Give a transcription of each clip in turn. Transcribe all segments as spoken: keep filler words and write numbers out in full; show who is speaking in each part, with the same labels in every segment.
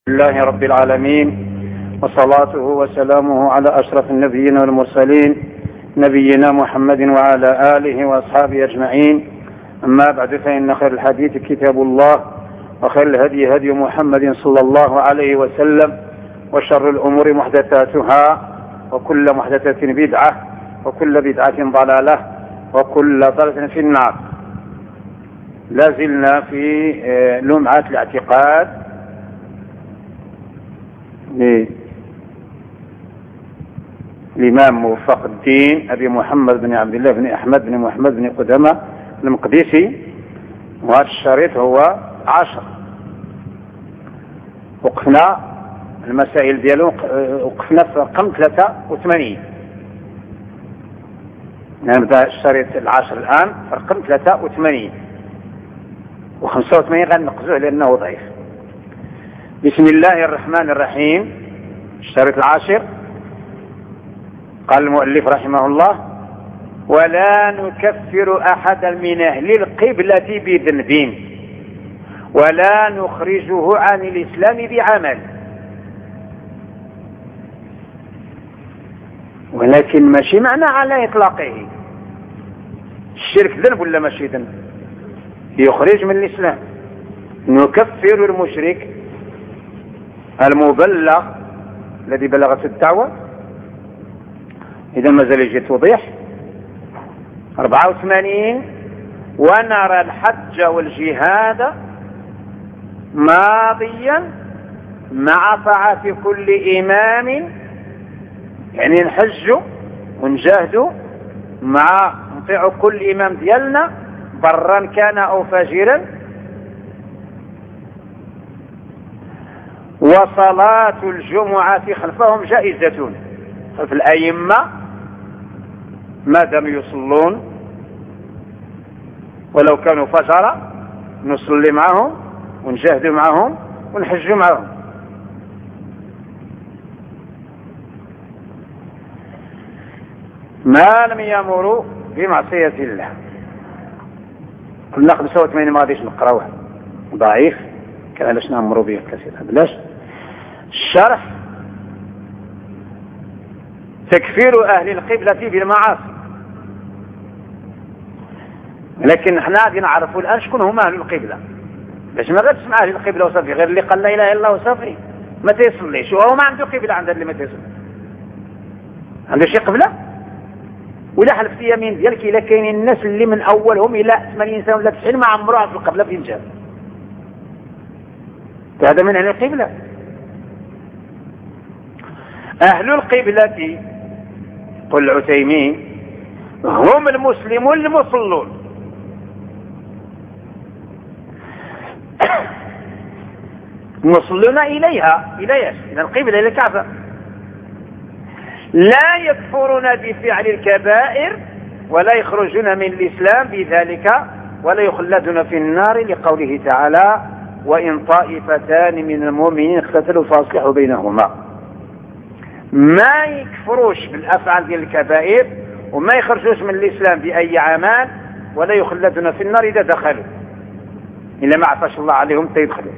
Speaker 1: لله رب العالمين، وصلاته وسلامه على أشرف النبيين والمرسلين نبينا محمد وعلى آله وأصحابه أجمعين. أما بعد، فإن خير الحديث كتاب الله، وخير الهدي هدي محمد صلى الله عليه وسلم، وشر الأمور محدثاتها، وكل محدثة بدعة، وكل بدعة ضلالة، وكل ضلالة في النار. لازلنا في لمعة الاعتقاد الإمام موفق الدين أبي محمد بن عبد الله بن أحمد بن محمد بن قدامة المقدسي، وهذا الشريط هو عشر. وقفنا المسائل ديالو، وقفنا في رقم ثلاثة وثمانين. نبدأ الشريط العاشر الآن في رقم ثلاثة وثمانين، وخمسة وثمانين غنقزوه لأنه ضعيف. بسم الله الرحمن الرحيم. الشريط العاشر، قال المؤلف رحمه الله: ولا نكفر أحدا من أهل القبلة بذنب، ولا نخرجه عن الإسلام بعمل. ولكن ماشي معنى على إطلاقه. الشرك ذنب ولا ماشي ذنب؟ يخرج من الإسلام. نكفر المشرك المبلغ الذي بلغت الدعوة. إذا ما زال يجي توضيح. أربعة وثمانين: ونرى الحج والجهاد ماضيا مع طاعة كل إمام، يعني نحج ونجاهد مع نطيع كل إمام ديالنا برا كان أو فاجرا. وصلاة الجمعة خلفهم جائزة، خلف الأئمة ما دام يصلون، ولو كانوا فجرا نصلي معهم ونجاهد معهم ونحج معهم. ما لم يأمروا بمعصية الله. قلنا خمسة وثمانين ما غاديش نقراوه، ضعيف، كان علاش نأمروا به كثيرا بلاش. الشرح: تكفير أهل القبلة بالمعاصي. لكن احنا غادي نعرفوا الآن شكون هما أهل القبلة، باش ما غاديش تسمع أهل القبلة وصافي، غير اللي قال لا إله إلا الله وصافي ما تيصليش، وهو ما عنده قبلة. عند اللي ما تيصلي عنده شي قبلة ولا حلف في يمين ديالك. إلا كاينين الناس اللي من أولهم إلى ثمانين سنة ولا تسعين ما عمروها في القبلة فين جاب، هذا من أهل القبلة. أهل القبلة قل العثيمين هم المسلمون المصلون. مصلون إليها، إليها إلى القبلة، إلى الكعبة. لا يكفرون بفعل الكبائر ولا يخرجون من الإسلام بذلك ولا يخلدون في النار، لقوله تعالى: وإن طائفتان من المؤمنين اقتتلوا فأصلحوا بينهما. ما يكفروش بالأفعال ديال الكبائر وما يخرجوش من الإسلام بأي عمل، ولا يخلدون في النار إذا دخلوا، إلا ما عفاش الله عليهم سيدخلوا.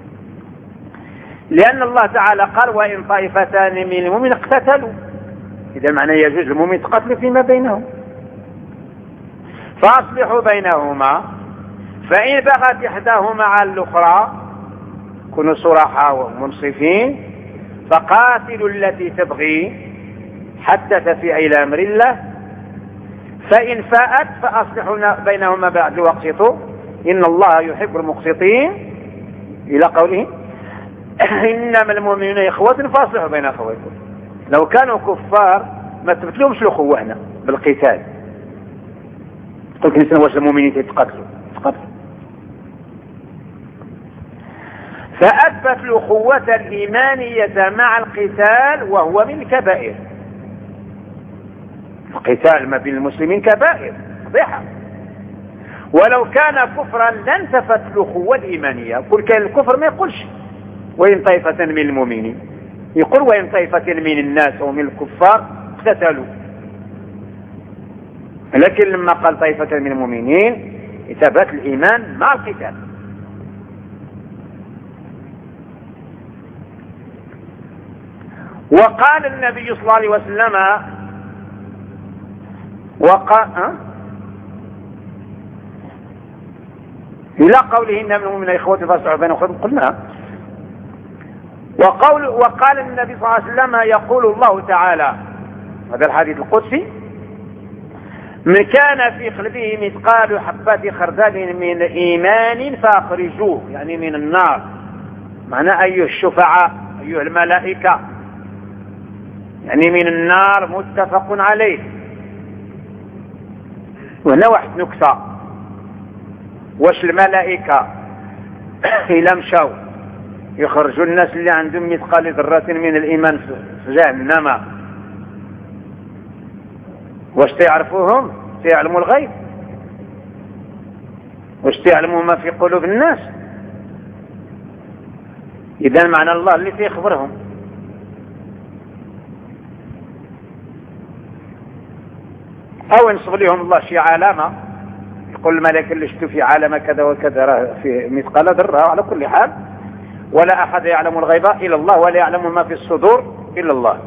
Speaker 1: لأن الله تعالى قال: وإن طائفتان من المؤمنين اقتتلوا، إذا معنى يجوز المؤمن يتقتلوا فيما بينهم، فأصلحوا بينهما. فإن بغت إحداهما على الأخرى، كونوا صراحة ومنصفين، فقاتلوا التي تبغي حتى تفيء إلى أمر الله، فإن فاءت فأصلحوا بينهما بعد واقسطوا إن الله يحب المقسطين، إلى قوله: إنما المؤمنون إخوة فأصلحوا بين أخويكم. لو كانوا كفار ما تبتلهمش الأخوة هنا بالقتال. قلت نسنا واش المؤمنين يتقتلوا تقتلوا. فأثبت الأخوة الإيمانية مع القتال، وهو من الكبائر. القتال ما بين المسلمين كبائر فضيحة. ولو كان كفرا لانتفت الأخوة الإيمانية. كل كان الكفر ما يقولش وإن طائفة من المؤمنين، يقول وإن طائفة من الناس ومن الكفار اقتتلوا. لكن لما قال طائفة من المؤمنين ثبت الإيمان مع القتال. وقال النبي صلى الله عليه وسلم وقال أه؟ إلى قوله إن منهم من إخوة فاصلحوا بين أخوتكم قلنا. وقول وقال النبي صلى الله عليه وسلم يقول الله تعالى، هذا الحديث القدسي: من كان في قلبه مثقال حبة خردل من إيمان فأخرجوه، يعني من النار، معنى أيها الشفعاء أيها الملائكة، يعني من النار، متفق عليه. وهنا واحد نكتة: واش الملائكة إلا مشاو يخرجوا الناس اللي عندهم مثقال ذرة من الإيمان في جهنم، واش تعرفوهم؟ تعلموا الغيب؟ واش تعلموا ما في قلوب الناس؟ إذا معنى الله اللي سيخبرهم. أو ينصب لهم الله شي علامة، يقول الملائكة اللي شفتوا في علامة كذا وكذا راه في مثقال ذرة. على كل حال، ولا أحد يعلم الغيب إلا الله، ولا يعلم ما في الصدور إلا الله.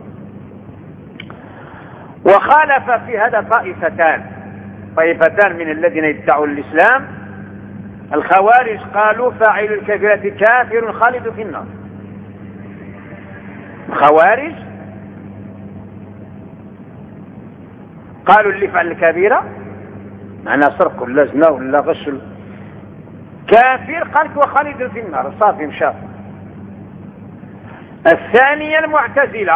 Speaker 1: وخالف في هذا طائفتان طائفتان من الذين يدعوا الإسلام. الخوارج قالوا فاعل الكبيرة كافر خالد في النار. الخوارج قالوا اللي فعل الكبيرة معناه سرق ولا زنا ولا غش كافر، قالت وخالد في النار، صافي مشى. الثانية المعتزلة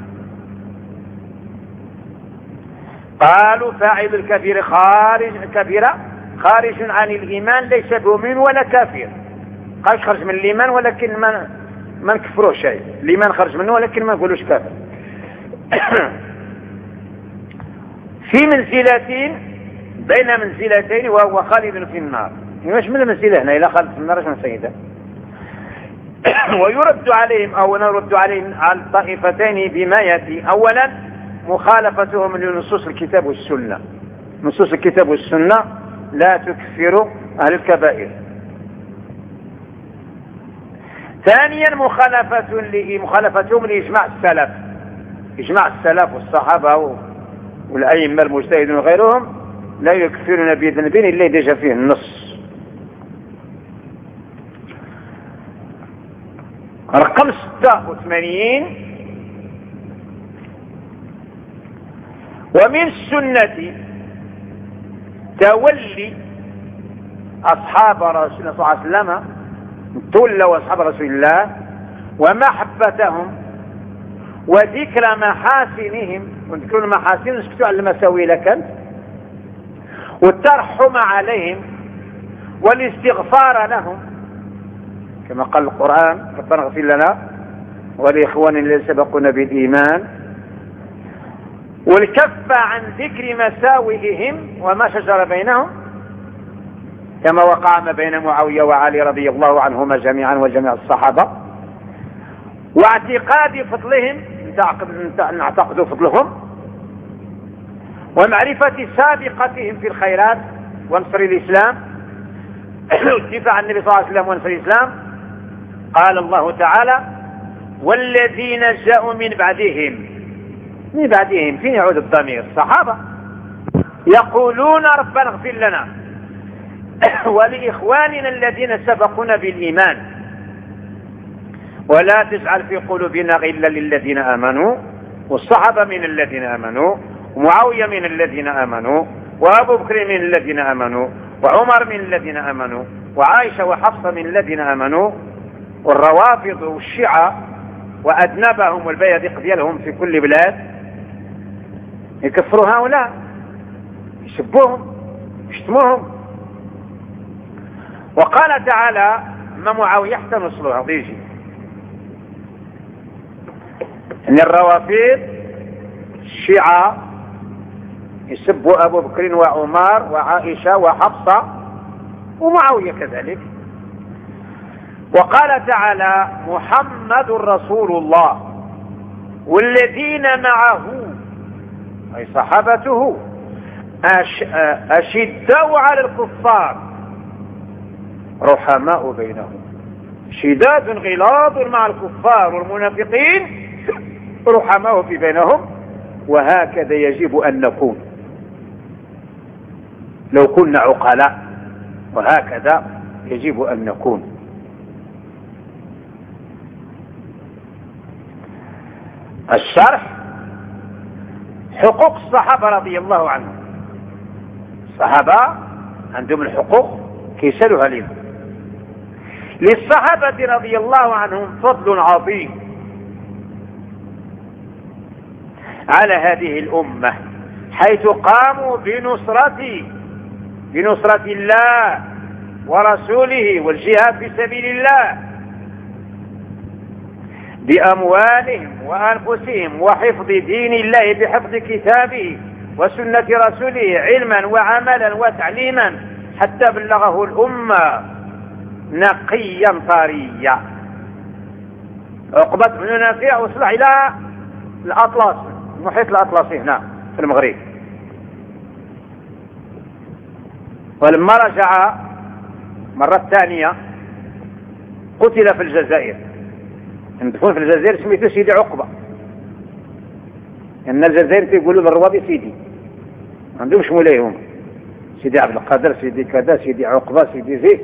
Speaker 1: قالوا فاعل الكبير خارج كبيرة خارج عن الإيمان، ليس بمؤمن ولا كافر. قال خرج من الإيمان ولكن ما ما نكفروه شيء، الإيمان خرج منه ولكن ما نقولوش كافر. في منزلتين بين منزلتين وهو خالد في النار. مش من المنزلة هنا إلى خالد في النار من سيدة. ويرد عليهم أو نرد عليهم على الطائفتين بما يأتي. أولا مخالفتهم لنصوص الكتاب والسنة. نصوص الكتاب والسنة لا تكفر أهل الكبائر. ثانيا مخالفة مخالفتهم لإجماع السلف. إجماع السلف والصحابة والأئمة المجتهدين وغيرهم لا يكفرون بذنب إلا إذا جاء فيه النص. رقم ستة وثمانين: ومن السنة تولي أصحاب رسول الله صلى الله عليه وسلم، تولوا أصحاب رسول الله ومحبتهم وذكر محاسنهم، وذكر المحاسن نسكتوا على المساوي لكن، والترحم عليهم والاستغفار لهم، كما قال القرآن: ربنا اغفر لنا ولإخواننا الذين سبقونا بالإيمان، والكف عن ذكر مساوئهم وما شجر بينهم، كما وقع ما بين معاوية وعلي رضي الله عنهما جميعا وجميع الصحابة، واعتقاد فضلهم، نعتقد فضلهم، ومعرفة سابقتهم في الخيرات ونصر الإسلام والدفاع عن النبي صلى الله عليه وسلم ونصر الإسلام. قال الله تعالى: والذين جاءوا من بعدهم. من بعدهم فين يعود الضمير؟ الصحابة. يقولون ربنا اغفر لنا ولإخواننا الذين سبقونا بالإيمان ولا تجعل في قلوبنا غلا للذين آمنوا. والصحابة من الذين آمنوا، ومعاوية من الذين آمنوا، وأبو بكر من الذين آمنوا، وعمر من الذين آمنوا، وعائشة وحفصة من الذين آمنوا، والروافض والشيعة وأذنبهم والبيادق ديالهم في كل بلاد يكفروا هؤلاء، يسبوهم، يشتموهم. وقال تعالى: ما معاوية حتى نصلها ضيجي ان الروافض الشيعة يسبوا ابو بكر وعمر وعائشة وحفصة ومعاوية كذلك. وقال تعالى: محمد رسول الله والذين معه اي صحابته أش... اشداء على الكفار رحماء بينهم، شداد غلاظ مع الكفار والمنافقين رحماء في بينهم. وهكذا يجب أن نكون لو كنا عقلاء، وهكذا يجب أن نكون. الشرح: حقوق الصحابة رضي الله عنهم. الصحابة عندهم الحقوق كيسألوها لنا. للصحابة رضي الله عنهم فضل عظيم على هذه الأمة، حيث قاموا بنصرة بنصرة الله ورسوله والجهاد في سبيل الله بأموالهم وأنفسهم، وحفظ دين الله بحفظ كتابه وسنة رسوله علما وعملا وتعليما، حتى بلغه الأمة نقيا طريا. عقبة بن نافع وصل إلى الأطلس، المحيط الأطلسي هنا في المغرب، ولما رجع مرة ثانية قتل في الجزائر، مدفون في الجزائر، سميته سيدي عقبة، لأن الجزائر تيقولوا للروابي سيدي، ما عندهمش مولاي هما، سيدي عبد القادر، سيدي كذا، سيدي عقبة، سيدي زيد.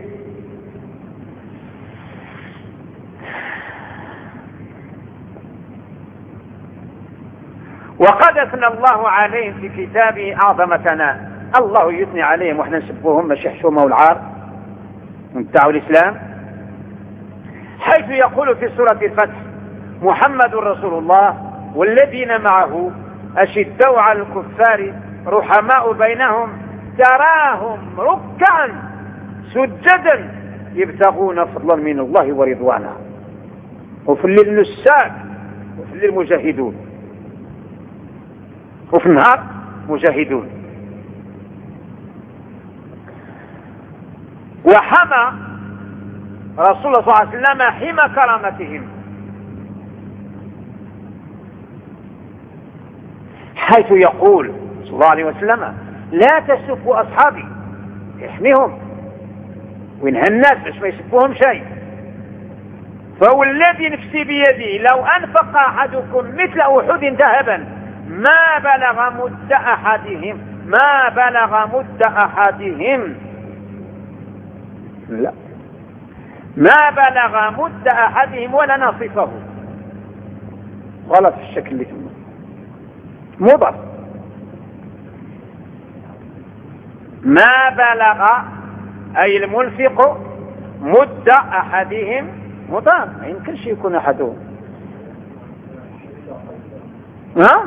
Speaker 1: وقد أثنى الله عليهم في كتابه أعظم ثناء. الله يثني عليهم وإحنا نسبوهم ماشي حشومة والعار ومتاعوا الإسلام، حيث يقول في سورة الفتح: محمد رسول الله والذين معه أشداء على الكفار رحماء بينهم تراهم ركعا سجدا يبتغون فضلا من الله ورضوانا. وفي الليل نساك، وفي الليل مجاهدون، وفي النهار مجاهدون. وحمى رسول الله صلى الله عليه وسلم حمى كرامتهم، حيث يقول صلى الله عليه وسلم: لا تسبوا أصحابي، يحميهم وينهى الناس باش ما يسبوهم شيء. فهو الذي نفسي بيده لو أنفق أحدكم مثل أحد ذهبا ما بلغ مد أحدهم ما بلغ مد أحدهم لا ما بلغ مد أحدهم ولا نصفه. غلط في الشكل اللي ثم مضر. ما بلغ أي المنفق مد أحدهم مضر، ما يمكنش يكون أحدهم. ها؟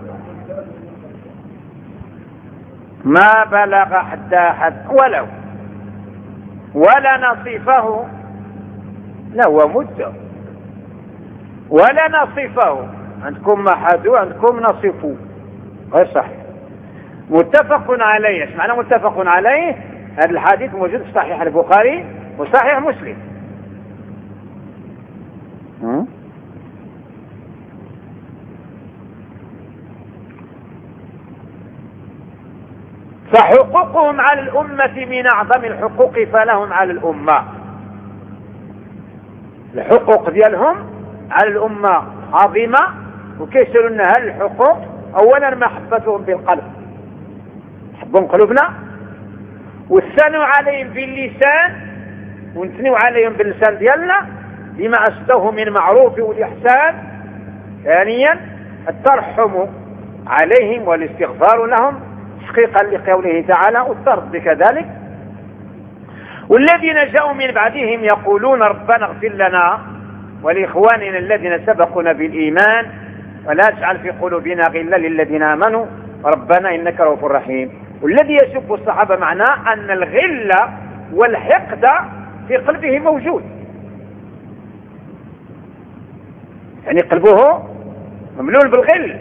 Speaker 1: ما بلغ حتى حد ولو ولا نصفه، لا هو مد ولا نصفه. عندكم محدو، عندكم نصفو، غير صحيح. متفق عليه. ايش معنى متفق عليه؟ هذا الحديث موجود في صحيح البخاري وصحيح مسلم. فحقوقهم على الأمة من أعظم الحقوق، فلهم على الأمة الحقوق ديالهم على الأمة عظيمة. وكيسألوا لنا هل الحقوق؟ أولا محبتهم بالقلب، حبهم قلوبنا، والثنوا عليهم باللسان، ونثنوا عليهم باللسان ديالنا بما أسدوه من معروف والإحسان. ثانيا الترحم عليهم والاستغفار لهم تحقيقا لقوله تعالى: والترد كذلك. والذين جاءوا من بعدهم يقولون: ربنا اغفر لنا ولإخواننا الذين سبقونا بالإيمان ولا تجعل في قلوبنا غلا للذين آمنوا ربنا إنك رؤوف رحيم. والذي يسب الصحابة معناه أن الغل والحقد في قلبه موجود، يعني قلبه مملول بالغل.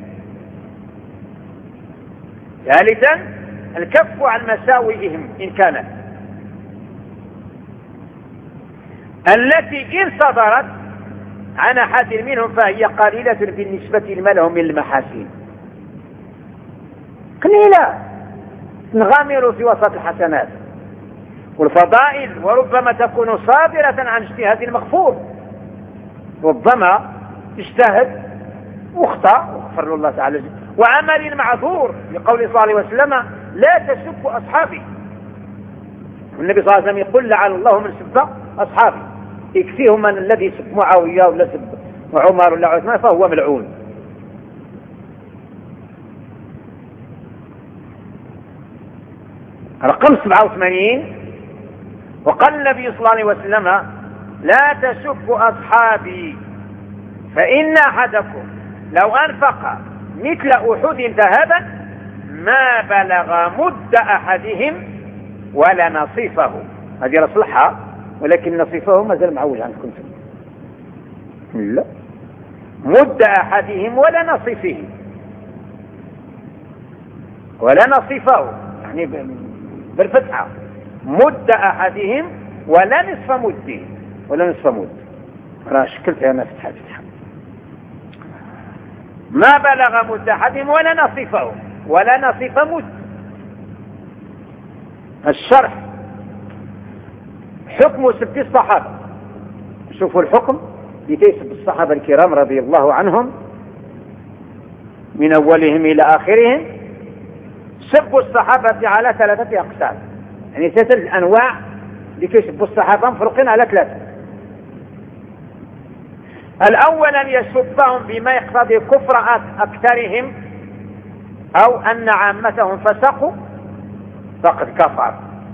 Speaker 1: ثالثا الكف عن مساوئهم إن كانت، التي إن صدرت عن أحد منهم فهي قليلة بالنسبة لما لهم من المحاسن، قليلة تنغامر في وسط الحسنات والفضائل، وربما تكون صادرة عن اجتهاد المغفور. ربما اجتهد واخطأ وغفر له الله تعالى، وعمل معذور لقول صلى الله عليه وسلم لا تسبوا أصحابي. النبي صلى الله عليه وسلم يقول لعن الله من سب أصحابي، يكفيهم من الذي سب معاوية ولا سب عمر ولا عثمان فهو ملعون. رقم سبعة وثمانين، وقال النبي صلى الله عليه وسلم لا تسبوا أصحابي فإن أحدكم لو أنفق مثل أحد ذهبا ما بلغ مد أحدهم ولا نصيفه. هذه رصلحة، ولكن نصيفه ما زال معوج عندكم. لا، مد أحدهم ولا نصيفه، ولا نصيفه يعني بالفتحة، مد أحدهم ولا نصف مده، ولا نصف مد. أنا شكلتها أنا فتحة فتحة. ما بلغ مد أحدهم ولا نصيفه، ولا نصيف مد. الشرح حكم سب الصحابة. شوفوا الحكم لتيسب الصحابة الكرام رضي الله عنهم من أولهم إلى آخرهم. سب الصحابة على ثلاثة أقسام، يعني ثلاثة أنواع لتيسب الصحابة مفروقين على ثلاثة. الأول أن يسبهم بما يقتضي كفر أكثرهم أو أن عامتهم فسقوا فقد كفر،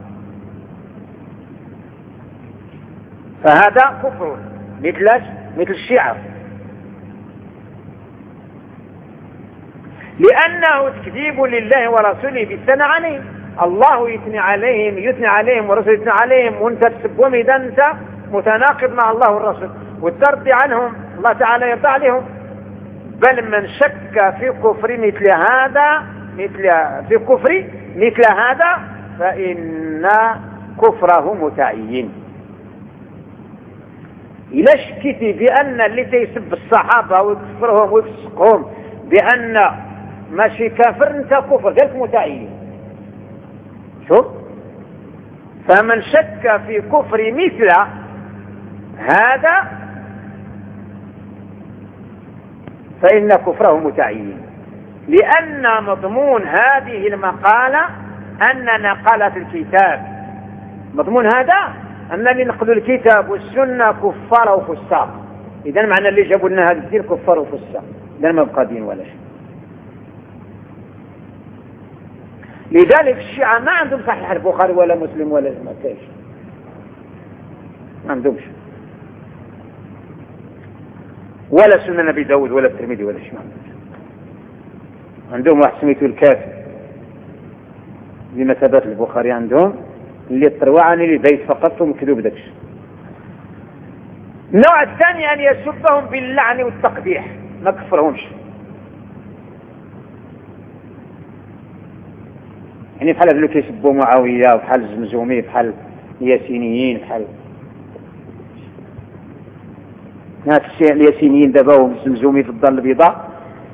Speaker 1: فهذا كفر مثل مثل الشيعة، لأنه تكذيب لله ورسوله بالثناء عليهم. الله يثني عليهم يثني عليهم ورسوله يثني عليهم، وانت تسبهم إذا انت متناقض مع الله والرسول، والترضي عنهم الله تعالى يرضى عليهم. بل من شك في كفر مثل هذا مثل في كفر مثل هذا فإن كفره متعين. إلا شكيتي بأن اللي تيسب الصحابة ويكفرهم ويفسقهم بأن ماشي كافر، انت كفر ذلك متعين. شوف، فمن شك في كفر مثل هذا فإن كفره متعين، لأن مضمون هذه المقالة أن نقلة الكتاب، مضمون هذا أن اللي نقلوا الكتاب والسنة كفار وفساق. إذا معنى اللي جابوا لنا هذا الدين كفار وفساق، إذا ما بقى دين ولا شيء. لذلك الشيعة ما عندهم صحيح البخاري ولا مسلم ولا ما كاينش، ما عندهمش ولا سنن نبي داود ولا الترمذي ولا شيء. عندهم واحد سميته الكافي بمثابة البخاري عندهم، اللي الطروعاني اللي بيت فقط ومكذوب داكش. النوع الثاني أن يسبهم باللعن والتقبيح، ما كفرهمش، يعني بحال اللي كيسبوا معاوية وبحال الزمزومي بحال الياسينيين بحال هاد الياسينيين دابا والزمزومي في الدار البيضاء.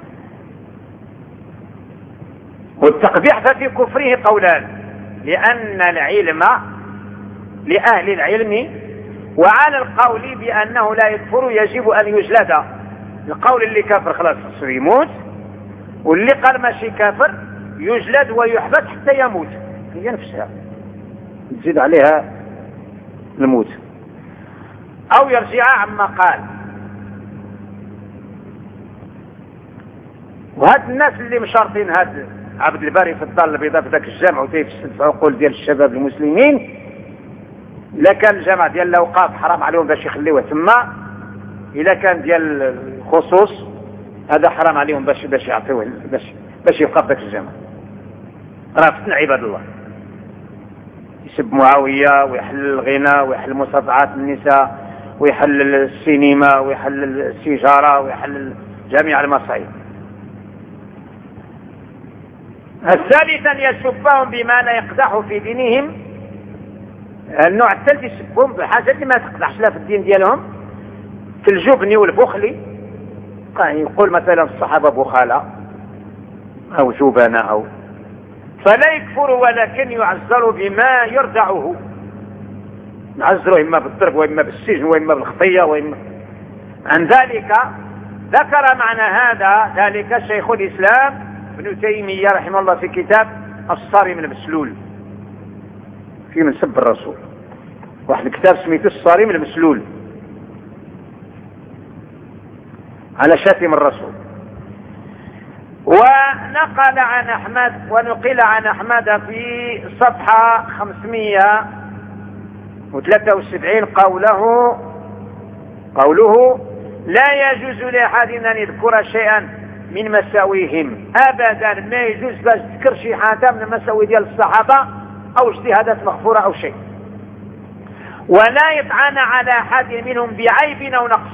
Speaker 1: والتقبيح ففي كفره قولان، لأن العلم لأهل العلم، وعلى القول بأنه لا يكفر يجب أن يجلد. القول اللي كافر خلاص يموت، واللي قال ماشي كافر يجلد ويحبس حتى يموت، هي نفسها تزيد عليها الموت أو يرجع عما قال. وهاد الناس اللي مشارطين هاد عبد الباري في الدار البيضاء في ذاك الجامع وتيفسد في عقول ديال الشباب المسلمين، إلا كان الجامع ديال الأوقاف حرام عليهم باش يخليوه تما، إلا كان ديال الخصوص هذا حرام عليهم باش باش يعطيوه باش باش يبقى في ذاك الجامع. راه فتن عباد الله، يسب معاوية ويحلل الغنى ويحلل مستضعفات النساء ويحلل السينما ويحلل السيجارة ويحلل جميع المصايب. الثالث أن يسبهم بما لا يقدح في دينهم. النوع الثالث يسبهم بحاجة اللي ما تقدحش لا في الدين ديالهم، في الجبن والبخل. يقول مثلا الصحابة بخلاء أو جبناء أو فلا يكفر، ولكن يعذر بما يرجعه، نعذره إما بالضرب وإما بالسجن وإما بالخطية وإما عن ذلك ذكر معنى هذا ذلك شيخ الإسلام ابن تيمية رحمه الله في كتاب الصارم المسلول في من سب الرسول، واحد الكتاب سميته الصارم المسلول على شاتم الرسول. ونقل عن أحمد ونقل عن أحمد في صفحة خمسمائة وثلاثة وسبعين قوله قوله لا يجوز لأحد أن يذكر شيئا من مساويهم أبدا، ما يجوز باش تذكر شي حاجة من المساوي ديال الصحابة أو اجتهادات مغفورة أو شيء، ولا يطعن على أحد منهم بعيب أو نقص،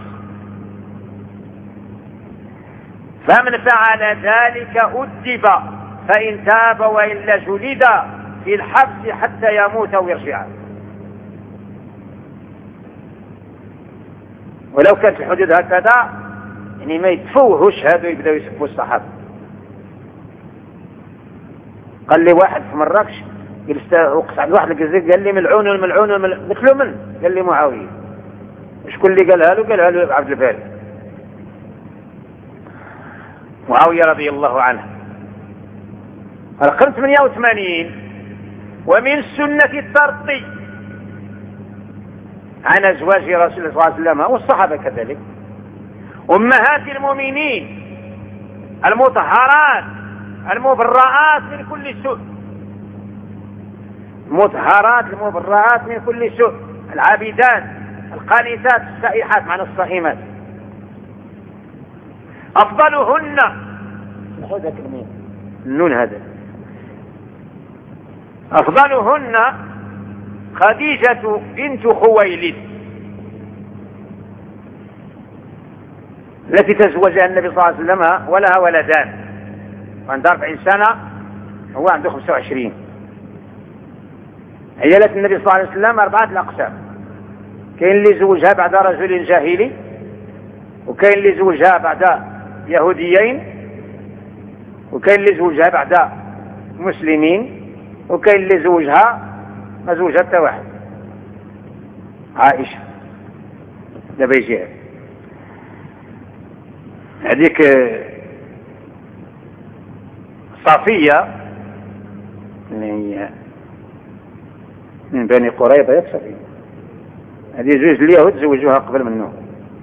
Speaker 1: فمن فعل ذلك أدب فإن تاب وإلا جلد في الحبس حتى يموت أو يرجع. ولو كانت الحدود هكذا يعني ما يتفوهوش هذا يبداو يسبوا الصحابة. قال لي واحد في مراكش وقت عند واحد الجزيرة قال لي ملعون الملعون قلت له من؟ قال لي معاوية. شكون اللي قالها له؟ قالها له عبد الباري معاوية رضي الله عنه. القرن ثمانية وثمانين ومن السنة الترطي عن أزواج رسول الله صلى الله عليه وسلم والصحابة كذلك أمهات المؤمنين المطهرات المبرآت من كل سوء، المطهرات المبرآت من كل سوء، العابدات القانتات السائحات معنى الصائمات. أفضلهن النون هذا أفضلهن خديجة بنت خويلد التي تزوجها النبي صلى الله عليه وسلم ولها ولدان، وعندها أربعين سنة هو عنده خمسة وعشرين. عيالة النبي صلى الله عليه وسلم أربعة الأقسام، كاين اللي زوجها بعد رجل جاهلي، وكاين اللي زوجها بعد يهوديين، وكاين اللي زوجها بعد مسلمين، وكاين اللي زوجها ما زوجها حتى واحد. عائشة دابا يجيها هذيك صافية من بني قريظة يا صافية، هذه زوج اليهود زوجوها قبل منه.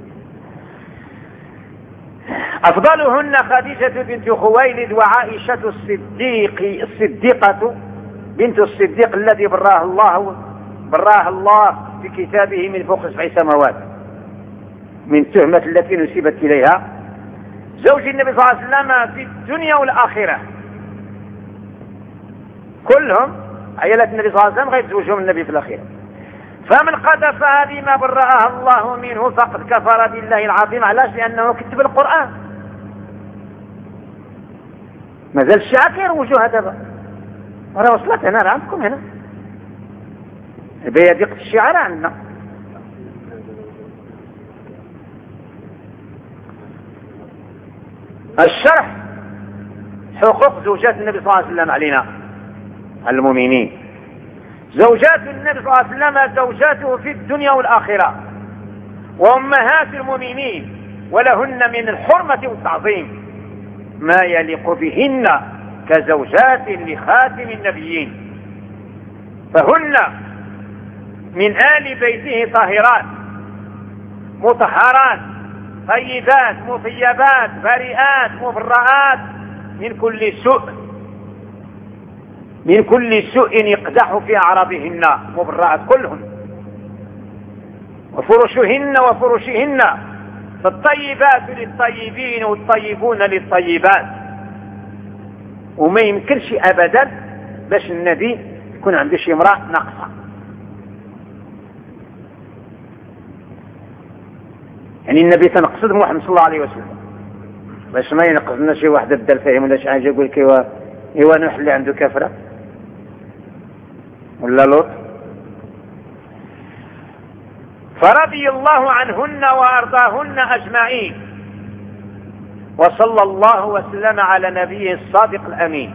Speaker 1: أفضلهن خديجة بنت خويلد وعائشة الصديق الصديقة بنت الصديق الذي براه الله براه الله في كتابه من فوق سبع سماوات من التهمة التي نسبت إليها، زوج النبي صلى الله عليه وسلم في الدنيا والآخرة. كلهم عيالات النبي صلى الله عليه وسلم غير زوجهم النبي في الأخيرة. فمن قذفها بما برأها الله منه فقد كفر بالله العظيم. علاش؟ لأنه كتب القرآن. مازال الشيعة كيروجوها دابا، راه وصلت هنا، راه عندكم هنا بيادقة الشيعة راه عندنا. الشرح حقوق زوجات النبي صلى الله عليه وسلم علينا على المؤمنين. زوجات النبي صلى الله عليه وسلم زوجاته في الدنيا والآخرة وأمهات المؤمنين، ولهن من الحرمة والتعظيم ما يليق بهن كزوجات لخاتم النبيين، فهن من آل بيته طاهرات مطهرات طيبات مطيبات بريئات مبرآت من كل سوء من كل سوء يقدح في أعراضهن، مبرآت كلهن. وفرشهن وفرشهن فالطيبات للطيبين والطيبون للطيبات. وما يمكنش أبدا باش النبي يكون عنده شي امرأة ناقصة. يعني النبي تنقصد محمد صلى الله عليه وسلم باش ما ينقصنا شي واحد بدل فاهم ولا شي حاجه يقول لك ايوا ايوا نوح اللي عنده كفره ولا لوط. فرضي الله عنهن وارضاهن اجمعين، وصلى الله وسلم على نبيه الصادق الامين.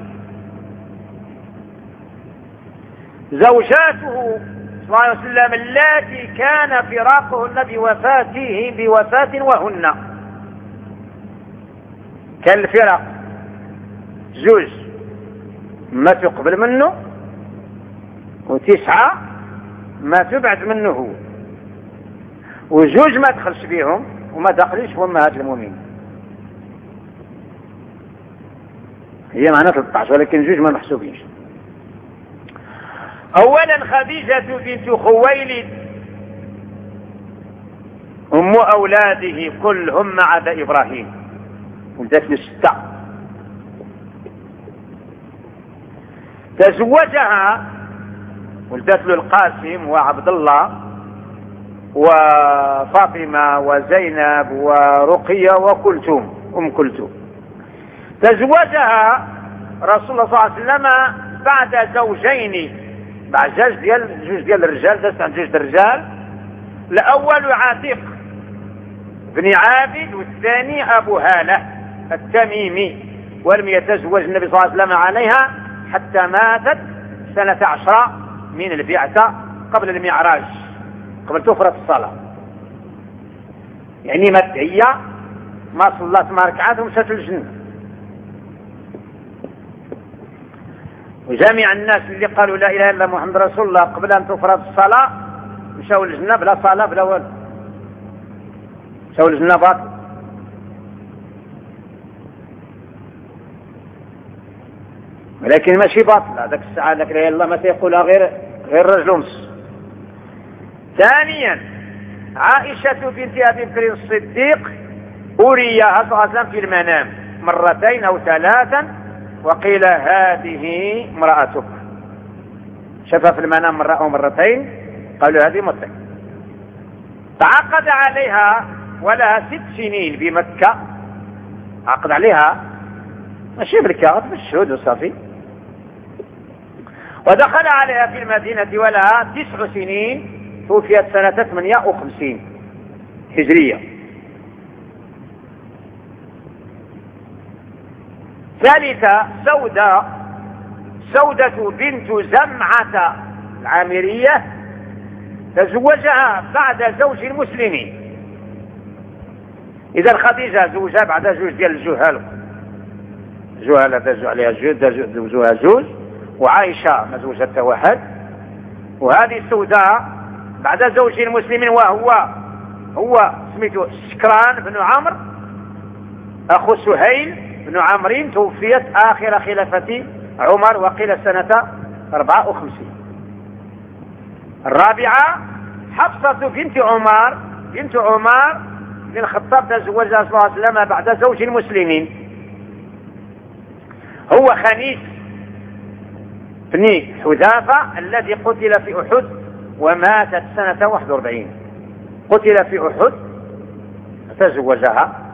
Speaker 1: زوجاته صلى الله عليه وسلم اللاتي كان فراقهن بوفاته بوفاة وهن كان الفرق زوج ما تقبل منه وتسعة ما تبعد منه هو، وزوج ما دخلش فيهم وما دخلش في امهات المؤمنين. هي معناها ثلاثة عشر ولكن زوج ما محسوبينش. اولا خديجة بنت خويلد ام اولاده كلهم ما عدا ابراهيم، ولدت له ستة. تزوجها ولدت له القاسم وعبد الله وفاطمة وزينب ورقية وكلثوم ام كلثوم. تزوجها رسول الله صلى الله عليه وسلم بعد زوجين، بعد زوج ديال جوج ديال الرجال، دازت عند جوج الرجال. الاول عاتق بن عابد والثاني ابو هالة التميمي، ولم يتزوج النبي صلى الله عليه وسلم عليها حتى ماتت سنة عشرة من البعثة قبل المعراج، قبل تفرض الصلاة. يعني مات هي ما صلت ما ركعات ومشات للجنة. وجميع الناس اللي قالوا لا اله الا محمد رسول الله قبل ان تفرض الصلاة مشاو للجنة بلا صلاة بلا والو، مشاو للجنة باطل. ولكن ماشي باطل هذاك الساعة ذاك لا اله الا الله ما سيقولها غير غير رجل ونص. ثانيا عائشة بنت ابي بكر الصديق أريها صلى الله عليه وسلم في المنام مرتين او ثلاثا، وقيل هذه امرأتك. شافها في المنام مرة او مرتين، قالوا هذه مرتين. تعقد عليها ولها ست سنين بمكة، عقد عليها ماشي بالكاغط بالشهود وصافي. ودخل عليها في المدينة ولها تسع سنين، توفيت سنة ثمانية وخمسين هجرية. ثالثة سودة سودة بنت زمعة العامرية، تزوجها بعد زوج المسلمين. إذا خديجة زوجها بعد زوج ديال الجهال، جهال تزوج عليها جوج زوجها زوج، وعائشة ما زوجتها واحد. وهذه السوداء بعد زوج المسلمين وهو هو سميته سكران بن عمرو أخو سهيل بن عمرين، توفيت آخر خلافة عمر وقيل سنة أربعة وخمسين. الرابعة حفصة بنت عمر بنت عمر بن الخطاب، تزوجها صلى الله عليه وسلم بعد زوج المسلمين، هو خنيس بن حذافة الذي قتل في أحد وماتت سنة واحد وأربعين. قتل في أحد تزوجها.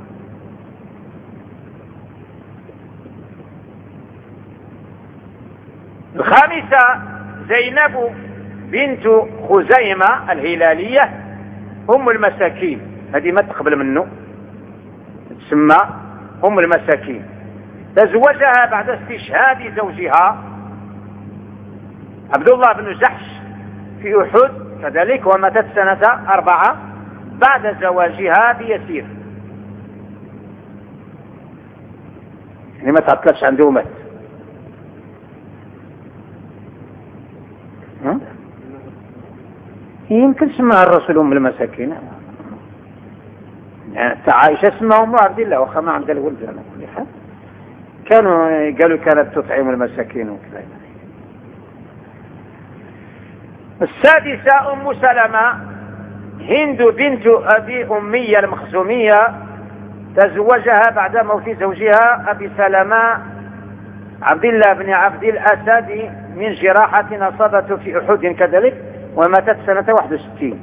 Speaker 1: الخامسة زينب بنت خزيمة الهلالية أم المساكين، هذه ما تقبل منه، تسمى أم المساكين. تزوجها بعد استشهاد زوجها عبد الله بن جحش في أحد كذلك، وماتت سنة أربعة بعد زواجها بيسير، يعني ما تعطلتش عنده ومات. يمكن سماها الرسول أم المساكين، يعني عائشة سماها أم عبد الله وخا ما عندها الولد على كل حال. كانوا قالوا كانت تطعم المساكين وكذا. السادسة أم سلمة هند بنت أبي أمية المخزومية، تزوجها بعد موت زوجها أبي سلمة عبد الله بن عبد الأسد من جراحة أصابته في أحد كذلك، وماتت سنة واحد وستين.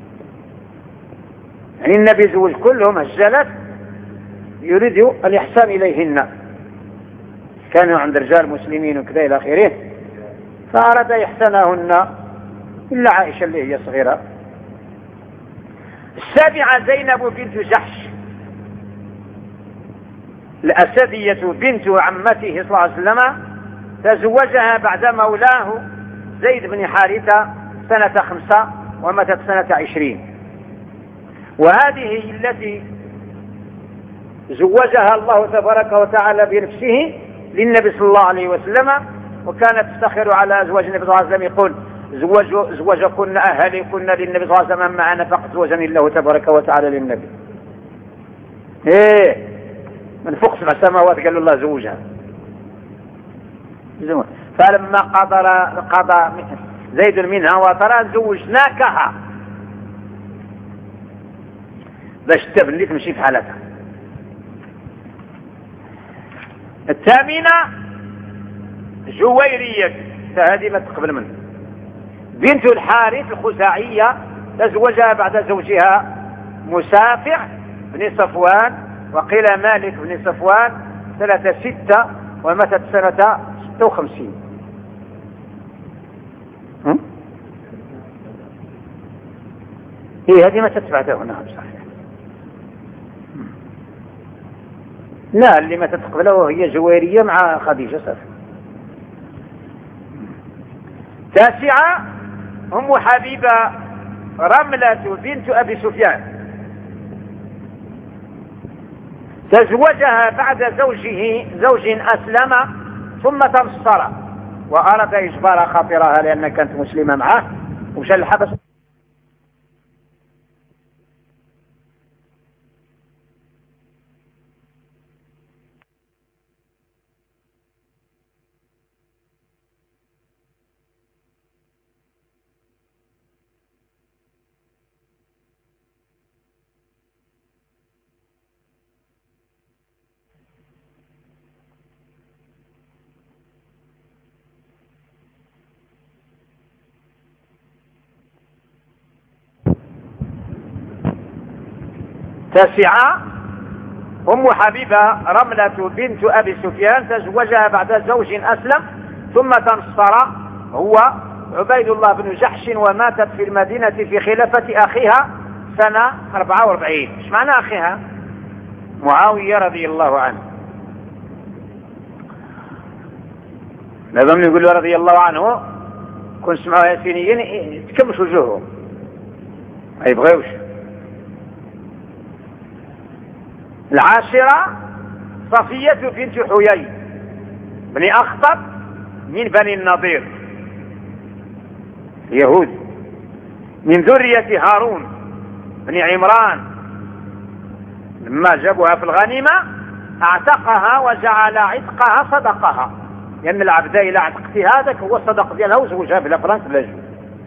Speaker 1: يعني النبي زوج كلهم هجلت يريد الإحسان إليهن، كانوا عند رجال مسلمين وكذا إلى آخره، فأراد إحسانهن إلا عائشة اللي هي صغيرة. السابعة زينب بنت جحش الأسدية بنت عمته صلى الله عليه وسلم، تزوجها بعد مولاه زيد بن حارثة سنة خمسة وماتت سنة عشرين. وهذه التي زوجها الله تبارك وتعالى بنفسه للنبي صلى الله عليه وسلم، وكانت تفتخر على أزواج النبي صلى الله عليه وسلم، يقول زوج زوجكن أهلكن للنبي صلى الله عليه وسلم، معنا فقط زوجني الله تبارك وتعالى للنبي. ايه من فوق سبع سماوات قال له الله زوجها. فلما قضى قضى زيد منها وطرا زوجناكها باش تبني تمشي في حالتها. الثامنة جويرية، هذه ما تقبل منه، بنت الحارث الخزاعية، تزوجها بعد زوجها مسافع بن صفوان، وقيل مالك بن صفوان، سنة ستة، وماتت سنة ستة وخمسين. هي هذه ما تتبعتها هنا صحيح. لا، اللي ما تتقبله هي جويرية مع خديجة صافي. تاسعة أم حبيبة رملة بنت أبي سفيان، تزوجها بعد زوجه زوج أسلم ثم تنصر، وأراد إجبار خاطرها لأنها كانت مسلمة معه ومشى الحبس. تاسعة أم حبيبة رملة بنت أبي سفيان، تزوجها بعد زوج أسلم ثم تنصر، هو عبيد الله بن جحش، وماتت في المدينة في خلافة أخيها سنة أربعة وأربعين. ايش معنى أخيها؟ معاوية رضي الله عنه. لازم نقول له رضي الله عنه، كن سمعوا ياسينيين تكمش وجوههم ما يبغيوش. العاشرة صفية بنت حيي بن أخطب من بني النضير يهود، من ذرية هارون بن عمران. لما جابوها في الغنيمة اعتقها وجعل عتقها صدقها، لأن العبد إلى عتقت هذاك هو الصدق ديالها وزوجها بلا فرنك بلا جو.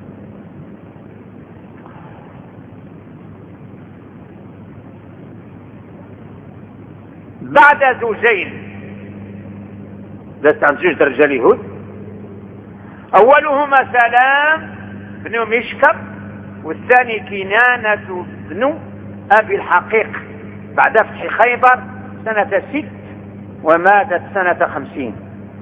Speaker 1: بعد زوجين، ذات عن زوج رجال يهود، أولهما سلام بن مشكب، والثاني كنانة بن أبي الحقيق، بعد فتح خيبر سنة ست، وماتت سنة خمسين.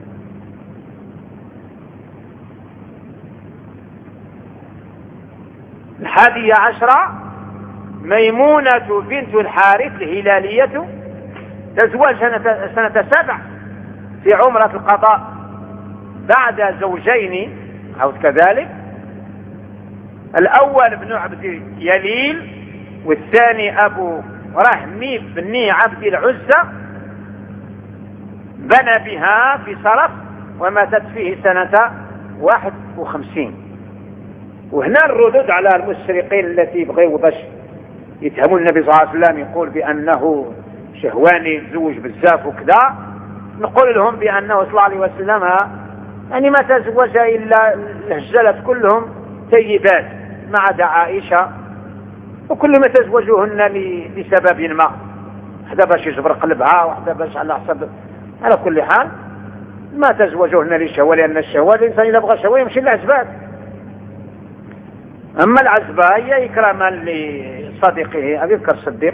Speaker 1: الحادية عشرة ميمونة بنت الحارث الهلالية، تزوج سنة, سنة سبع في عمرة القضاء بعد زوجين أو كذلك، الأول ابن عبد يليل، والثاني أبو رحمي بن عبد العزة، بنى بها في صرف، وماتت فيه سنة واحد وخمسين. وهنا الردود على المستشرقين التي بغيوا باش يتهموا النبي صلى الله عليه وسلم، يقول بأنه شهواني تزوج بزاف وكذا، نقول لهم بأنه صلى الله عليه وسلم يعني ما تزوج إلا الهجلات كلهم طيبات ما عدا عائشة، وكل ما تزوجوهن لسبب ما، واحدة باش يجبر قلبها، واحدة باش على حسب. على كل حال ما تزوجوهن للشهوة، لأن الشهوة الإنسان إذا بغى شهوة يمشي للعزبات. أما العزبة هي إكراما لصديقه أبي بكر الصديق.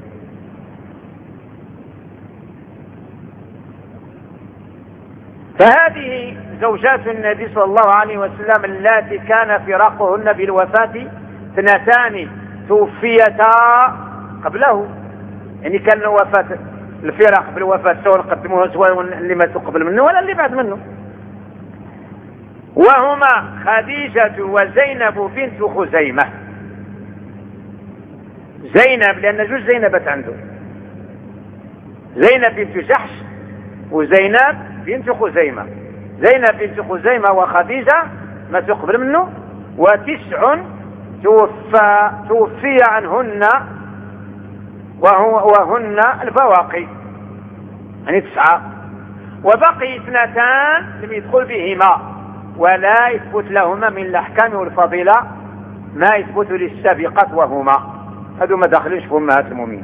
Speaker 1: فهذه زوجات النبي صلى الله عليه وسلم اللاتي كان فراقهن بالوفاة اثنتان توفيتا قبله، يعني كان وفاة الفراق بالوفاة سواء قدموها سواء اللي ما تقبل منه ولا اللي بعد منه، وهما خديجة وزينب بنت خزيمة. زينب لأن جوج زينبات عنده، زينب بنت جحش وزينب بنت خزيمة. زينب بنت خزيمة وخديجة ما تقبل منه، وتسع توفى توفي عنهن وهو وهن البواقي، يعني تسعة، وبقي اثنتان لم يدخل بهما ولا يثبت لهما من الأحكام والفضيلة ما يثبت للسابقات، وهما هذو ما دخلوش في أمهات المؤمنين.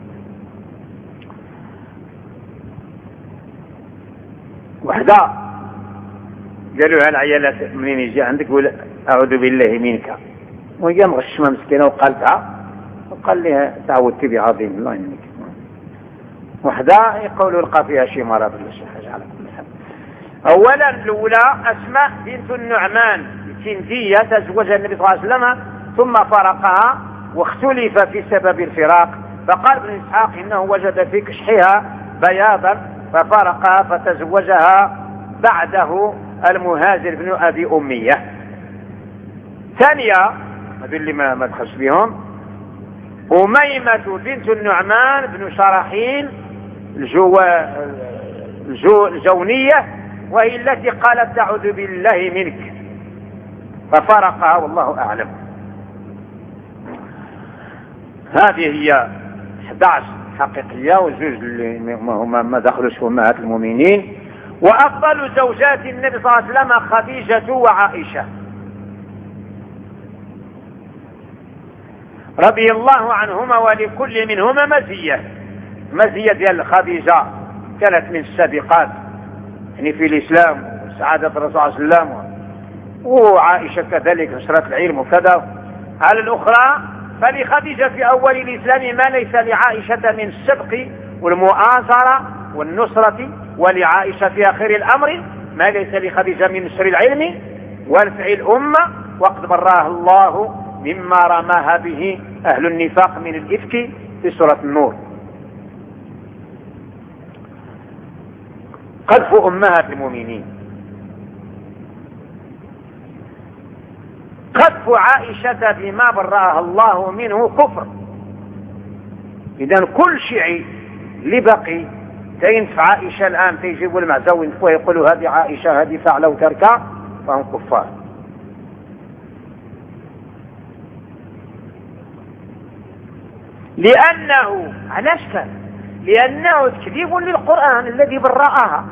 Speaker 1: وحدة قالوا العيالات منين يجي عندك يقول أعوذ بالله منك، وهي مغشمة مسكينة وقالتها وقال لها تعودت بعظيم الله يمنك. وحدة يقولوا القى فيها شي مرض ولا شي حاجة. على كل حال أولا الأولى أسماء بنت النعمان الكندية تزوجها النبي صلى الله عليه وسلم ثم فرقها، واختلف في سبب الفراق، فقال ابن إسحاق إنه وجد في كشحها بياضا ففارقها فتزوجها بعده المهاجر بن أبي أمية. ثانية هذول اللي ما ما دخلش بهم أميمة بنت النعمان بن شرحيل الجو الجو الجونية، وهي التي قالت أعوذ بالله منك ففارقها والله أعلم. هذه هي أحد عشر حقيقية وجوج اللي هما ما دخلوش في أمهات المؤمنين. وأفضل زوجات النبي صلى الله عليه وسلم خديجة وعائشة رضي الله عنهما، ولكل منهما مزية. مزية ديال خديجة كانت من السابقات يعني في الإسلام وسعادة الرسول صلى الله عليه وسلم، وعائشة كذلك نشرت العلم وكذا. على الأخرى فلخديجة في أول الإسلام ما ليس لعائشة من السبق والمؤازرة والنصرة، ولعائشة في آخر الأمر ما ليس لخديجة من نشر العلم ورفع الأمة، وقد براها الله مما رماها به أهل النفاق من الإفك في سورة النور. قذف أمهات المؤمنين. قذف عائشة بما برأها الله منه كفر. إذن كل شيء اللي بقي تينف عائشة الآن تيجيبوا المعزوين ويقولوا هذه عائشة هذه فعلة وتركة، فهم كفار. لأنه علاش كان؟ لأنه تكذيب للقرآن الذي برأها.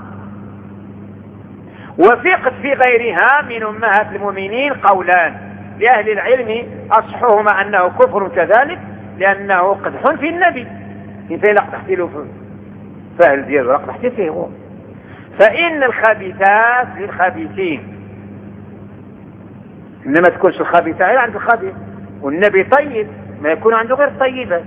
Speaker 1: وفقت في غيرها من أمهات المؤمنين قولان لأهل العلم أصحهما أنه كفر كذلك، لأنه قدح في النبي انت لا قدحتي له فاهل دياله لا قدحتي فيه هو. فإن الخبيثات للخبيثين، إنما تكونش الخبيثة غير عند الخبيث، والنبي طيب ما يكون عنده غير طيبات.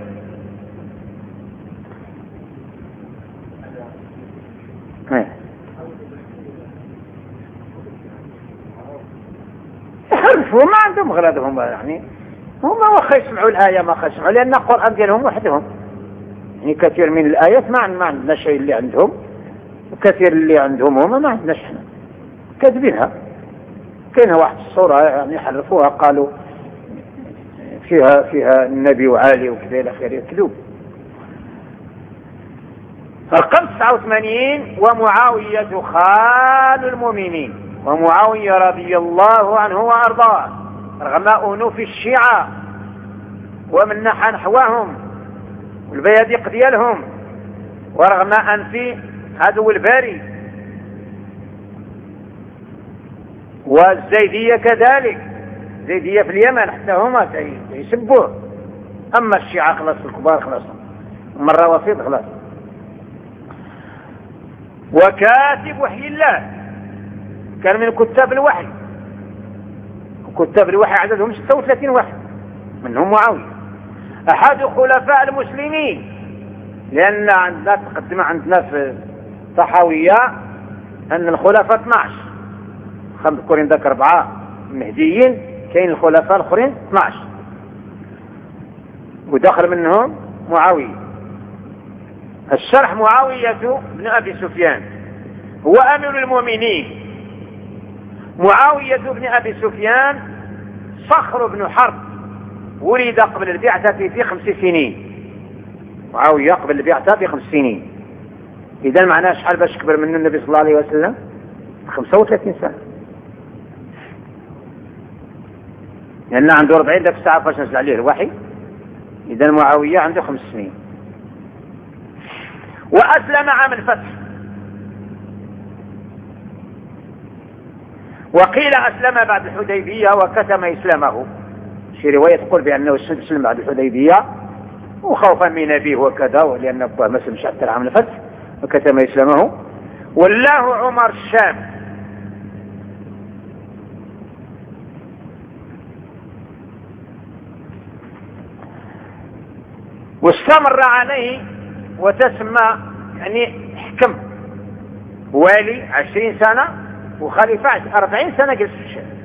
Speaker 1: يحرفوا ما عندهم غرضهم، يعني هما واخا يسمعوا الآية ما خا يسمعوا، لأن القرآن ديالهم وحدهم. يعني كثير من الآيات ما ما عندنا شيء اللي عندهم، وكثير اللي عندهم هما ما عندناش احنا، كاتبينها. كاينه واحد الصورة يعني حرفوها قالوا فيها فيها النبي وعالي وكذا الى اخره، كذوب. رقم تسعة وثمانين ومعاوية خال المؤمنين، ومعاوية رضي الله عنه وارضاه رغم أنوف الشيعة ومن نحى نحوهم والبيادق ديالهم، ورغم أنف عدو الباري، والزيدية كذلك، زيدية في اليمن حتى هما يسبوه. أما الشيعة خلاص الكبار خلاص، أما الروافض خلاص. وكاتب وحي الله كان من كتاب الوحي، كتاب الوحي عددهم ستة وثلاثين واحد منهم معاوية. أحد خلفاء المسلمين، لأن عندنا تقدم عندنا في طحاوية أن الخلفاء اثنا عشر، خمس كورين ذاك أربعة مهديين، كاين الخلفاء الآخرين اثنا عشر ودخل منهم معاوية. الشرح معاوية بن أبي سفيان هو أمير المؤمنين. معاوية بن أبي سفيان صخر بن حرب، ولد قبل البعثة في خمس سنين. معاوية قبل البعثة بخمس سنين، إذا معناه شحال باش كبر من النبي صلى الله عليه وسلم؟ خمسة وثلاثين سنة، لأن عنده أربعين ذاك الساعة فاش نزل عليه الوحي. إذا معاوية عنده خمس سنين. وأسلم عام الفتح، وقيل أسلم بعد الحديبية وكتم إسلامه. في رواية تقول بأنه أسلم بعد الحديبية وخوفا من أبيه وكذا، ولأن أبوه ما سلمش حتى عام الفتح، وكتم إسلامه. والله عمر الشام، واستمر عليه وتسمى يعني حكم والي عشرين سنة وخليفة أربعين سنة جلس في الشام.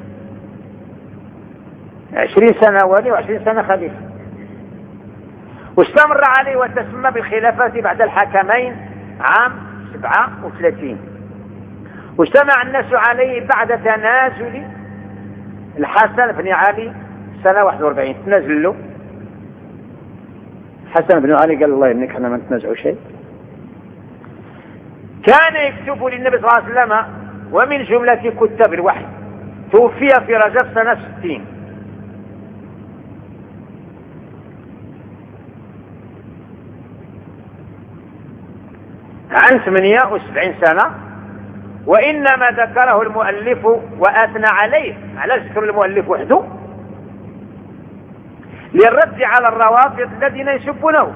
Speaker 1: عشرين سنة والي وعشرين سنة خليفة. واستمر عليه وتسمى بالخلافة بعد الحكمين عام سبعة وثلاثين. واجتمع الناس عليه بعد تنازل الحسن بن علي سنة واحد وأربعين. تنازل له حسن بن علي، قال الله إنك احنا ما نتنازعوا شيء. كان يكتب للنبي صلى الله عليه وسلم، ومن جملة كتاب الوحي. توفي في رجب سنة ستين. عن ثمانية وسبعين سنة. وإنما ذكره المؤلف وأثنى عليه، على ذكر المؤلف وحده، للرد على الروافض الذين يسبونه.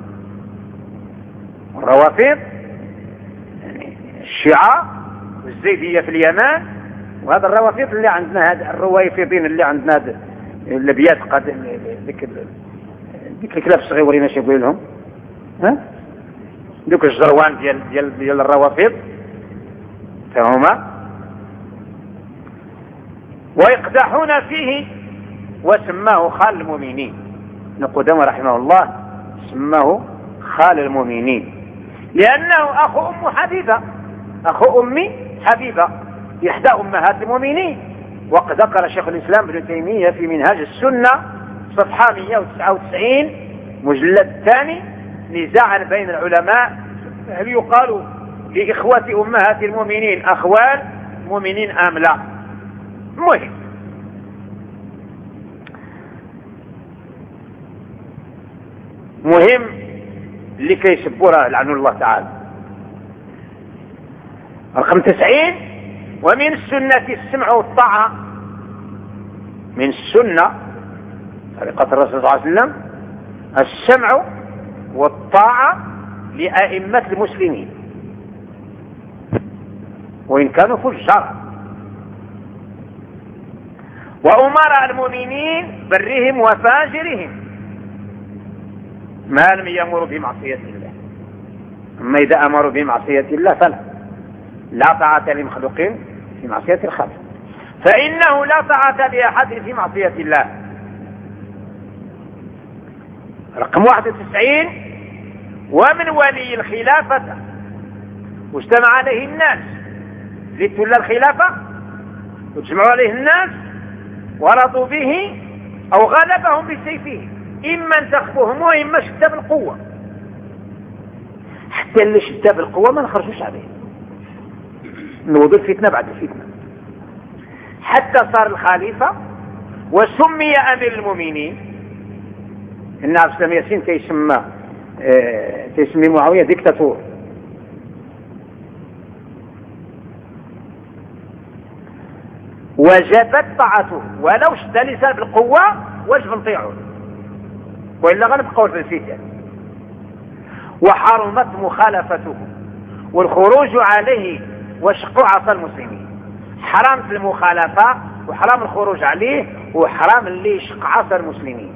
Speaker 1: الروافض يعني الشيعة والزيدية في اليمن، وهذا الروافض اللي عندنا، هذا الرويفضين اللي عندنا اللي بيعتقد ذيك ذيك الكلاب الصغيرين اش يقول لهم، ها دوك الجروان ديال ديال ديال الروافض فهما، ويقدحون فيه. وسماه خال المؤمنين. ابن قدامة رحمه الله سماه خال المؤمنين، لأنه أخو أم حبيبة، أخو أمي حبيبة، إحدى أمهات المؤمنين. وقد ذكر شيخ الإسلام ابن تيمية في منهاج السنة صفحة مئة وتسعة وتسعين مجلد الثاني نزاعا بين العلماء هل يقال لإخوة أمهات المؤمنين أخوال مؤمنين أم لا. مهم. مهم لكي يسبوها لعنه الله تعالى. رقم تسعين. ومن السنة السمع والطاعة، من السنة طريقة الرسول صلى الله عليه وسلم السمع والطاعة لأئمة المسلمين وإن كانوا فجار، وأمراء المؤمنين برهم وفاجرهم ما لم يأمروا بمعصية الله. أما إذا أمروا بمعصية الله فلا لا طاعة لمخلوقين في معصية الخالق، فإنه لا طاعة لأحد في معصية الله. رقم واحد وتسعين. ومن ولي الخلافة واجتمع عليه الناس، لتولى الخلافة واجتمعوا عليه الناس ورضوا به أو غلبهم بسيفه، إما انتخبوهم وإما شد بالقوة. حتى اللي شد بالقوة ما نخرجوش عليه، نوضوا الفتنة بعد الفتنة حتى صار الخليفة وسمي أمير المؤمنين. إن عبد السلام ياسين تيسمى اه تيسمي معاوية ديكتاتور. وجبت طاعته ولو شد لسان بالقوة واجب نطيعه، وإلا غنبقوا في الفتن. وحرمت مخالفته والخروج عليه وشق عصا المسلمين. حرام المخالفة وحرام الخروج عليه وحرام اللي يشق عصا المسلمين.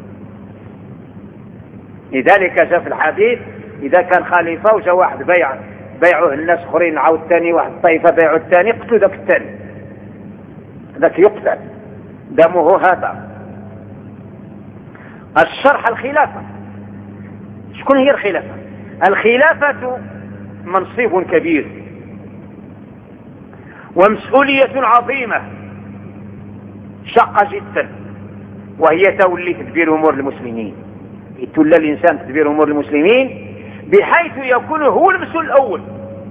Speaker 1: لذلك جاء في الحديث إذا كان خليفة وجاء واحد بيع بيعوه الناس اخرين، عاود الثاني واحد طائفة بيعوا الثاني، قتلوا ذاك الثاني، ذاك يقتل دمه هذا. الشرح الخلافة. شكون هي الخلافة؟ الخلافة منصب كبير ومسؤولية عظيمة شاقة جدا، وهي تولي تدبير أمور المسلمين. يتولى الإنسان تدبير أمور المسلمين بحيث يكون هو المسؤول الأول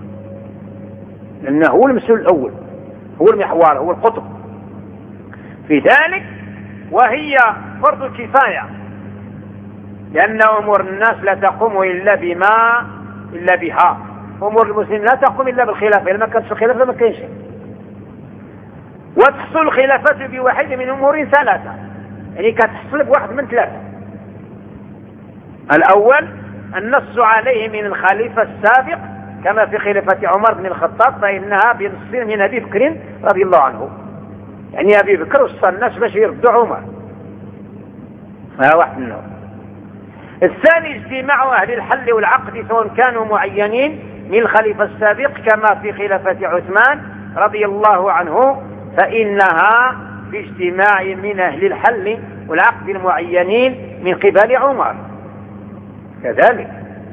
Speaker 1: لأنه هو المسؤول الأول، هو المحور، هو القطب في ذلك، وهي فرض كفاية، لأن أمور الناس لا تقوم إلا بما إلا بها. أمور المسلمين لا تقوم إلا بالخلافة، لما كانت الخلافة ما كاينش. وتحصل الخلافة بواحد من أمور ثلاثة، يعني كتحصل بواحد من ثلاثة. الأول النص عليه من الخليفة السابق كما في خلافة عمر بن الخطاب، فإنها بنص من أبي بكر رضي الله عنه، يعني أبي بكر وصى الناس باش يردوا عمر، هذا واحد منهم. الثاني اجتماع أهل الحل والعقد سواء كانوا معينين من الخليفة السابق كما في خلافة عثمان رضي الله عنه، فإنها باجتماع من أهل الحل والعقد المعينين من قبل عمر كذلك.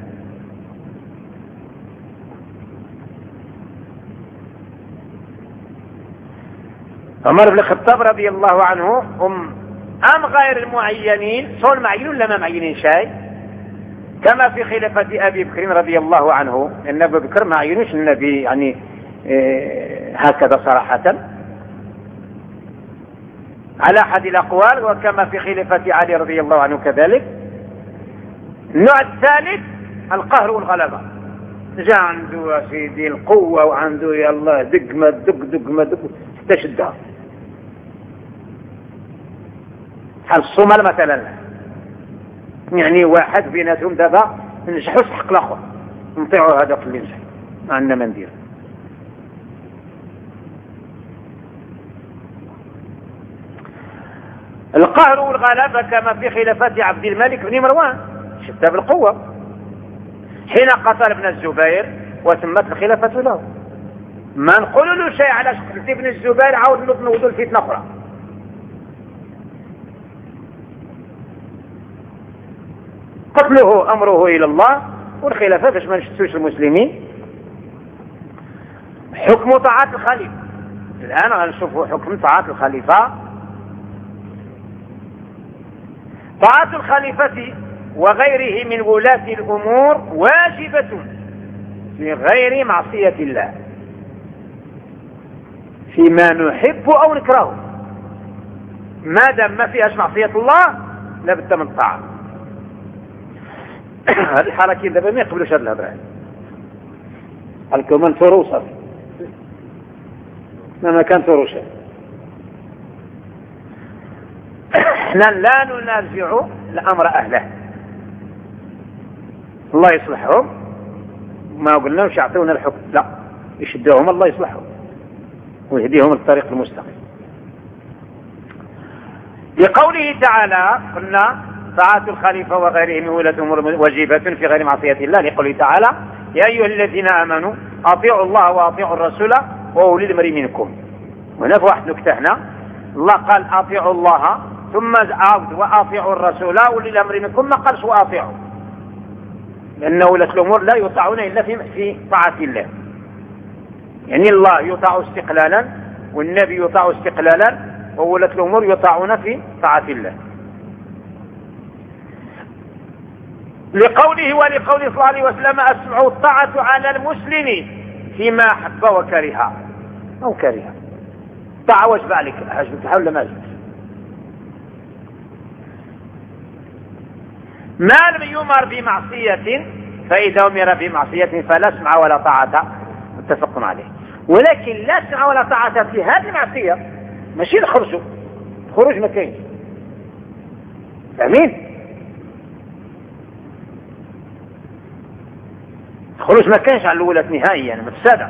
Speaker 1: عمر بن الخطاب رضي الله عنه هم أم غير المعينين، سواء معينين ولا ما معينين شيء، كما في خلافة أبي بكر رضي الله عنه، لأن أبي بكر ما عينوش النبي يعني إيه هكذا صراحة على أحد الأقوال، وكما في خلافة علي رضي الله عنه كذلك. النوع الثالث القهر والغلبة، جاء عنده سيدي القوة وعنده يا الله دق ما دق دق ما دق تشدها، بحال الصومال مثلا، يعني واحد بيناتهم دابا نجحوا حق الاخر نطيعوا هذاك اللي نجح، ما عندنا ما ندير. القهر والغلبة كما في خلافة عبد الملك بن مروان، شدها بالقوة حين قتل ابن الزبير وتمت الخلافة له. ما نقول له شيء على قتل ابن الزبير عاود نوضوا الفتنة أخرى. قتله أمره إلى الله، والخلافة باش ما نشتوش المسلمين. حكم طاعة الخليفة، الآن غنشوفوا حكم طاعة الخليفة. طاعة الخليفة وغيره من ولاة الأمور واجبة في غير معصية الله، فيما نحب أو نكره، ما دام ما فيهاش معصية الله لابد من الطاعة. هذه الحركة دابا ما يقبلوش هذا الهضره، قالكم انثروا صافي ما كان ثروشا. احنا لا ننازع الامر اهله، الله يصلحهم، ما قلنا مش يعطونا الحكم، لا يشدوهم الله يصلحهم ويهديهم الطريق المستقيم. لقوله تعالى قلنا طاعة الخليفة وغيره من ولاة الأمور واجبة في غير معصية الله، لقوله تعالى يا أيها الذين آمنوا أطيعوا الله وأطيعوا الرسول وأولي الأمر منكم. هنا في واحد نكتة هنا، الله قال أطيعوا الله ثم عاود وأطيعوا الرسول وأولي الأمر منكم، ما قالش وأطيعوا، لأن ولاة الأمور لا يطاعون إلا في في طاعة الله، يعني الله يطاع استقلالا والنبي يطاع استقلالا وولاة الأمور يطاعون في طاعة الله. لقوله ولقوله صلى الله عليه وسلم السمع والطاعة على المسلم فيما حب وكره أو كره. طاعة واجب عليك، عجبتها ولا ما عجبتها؟ ما لم يؤمر بمعصية فإذا أمر بمعصية فلا سمع ولا طاعة، متفق عليه. ولكن لا سمع ولا طاعة في هذه المعصية، ماشي الخرج، الخروج ما كاينش، فاهمين؟ الخروج ما كانش على الولاة نهائيا، يعني مفسدة.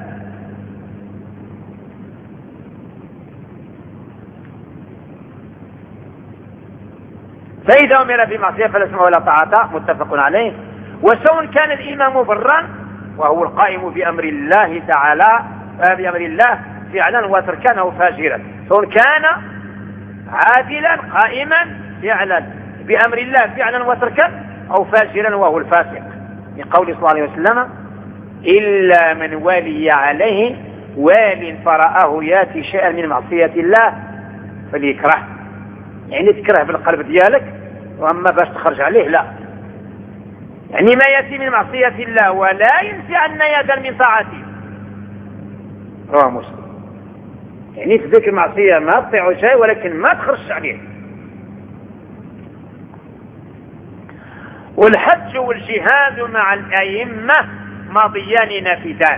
Speaker 1: فإذا أمر بمعصية فلا سمع ولا طاعة، متفق عليه. وسواء كان الإمام برا وهو القائم بأمر الله تعالى بأمر الله فعلا وتركا أو فاجرا، سواء كان عادلا قائما فعلا بأمر الله فعلا وتركا أو فاجرا وهو الفاسق، لقول صلى الله عليه وسلم إلا من ولي عليه وال فرآه ياتي شيئا من معصية الله فليكره، يعني تكره بالقلب ديالك، وأما باش تخرج عليه لا، يعني ما يأتي من معصية الله ولا ينسي أن يدا من طاعته، رواه مسلم. يعني في ذكر المعصية ما تطيعوا شيء ولكن ما تخرج عليه. والحج والجهاد مع الأئمة ماضيان نافذان،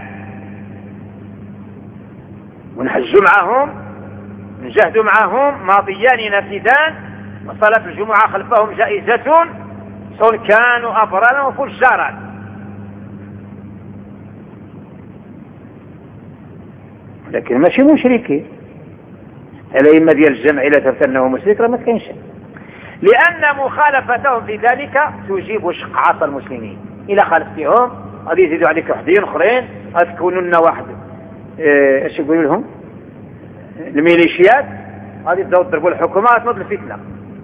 Speaker 1: ونحج معهم نجاهد معهم ماضيان نافذان، وصلاة الجمعة خلفهم جائزة سواء كانوا أبرارا وفجارا. لكن ماشي مشركين. الأئمة ديال الجمع إلى ثبت أنه مشرك راه ما كاينش، لأن مخالفتهم في ذلك تجيب شق عصا المسلمين. إلى خالفتهم غادي يزيدوا عليك وحدين أخرين، غتكونوا لنا واحد اش اه يقولوا لهم الميليشيات، غادي تبداو تضربوا الحكومة، غتنوض الفتنة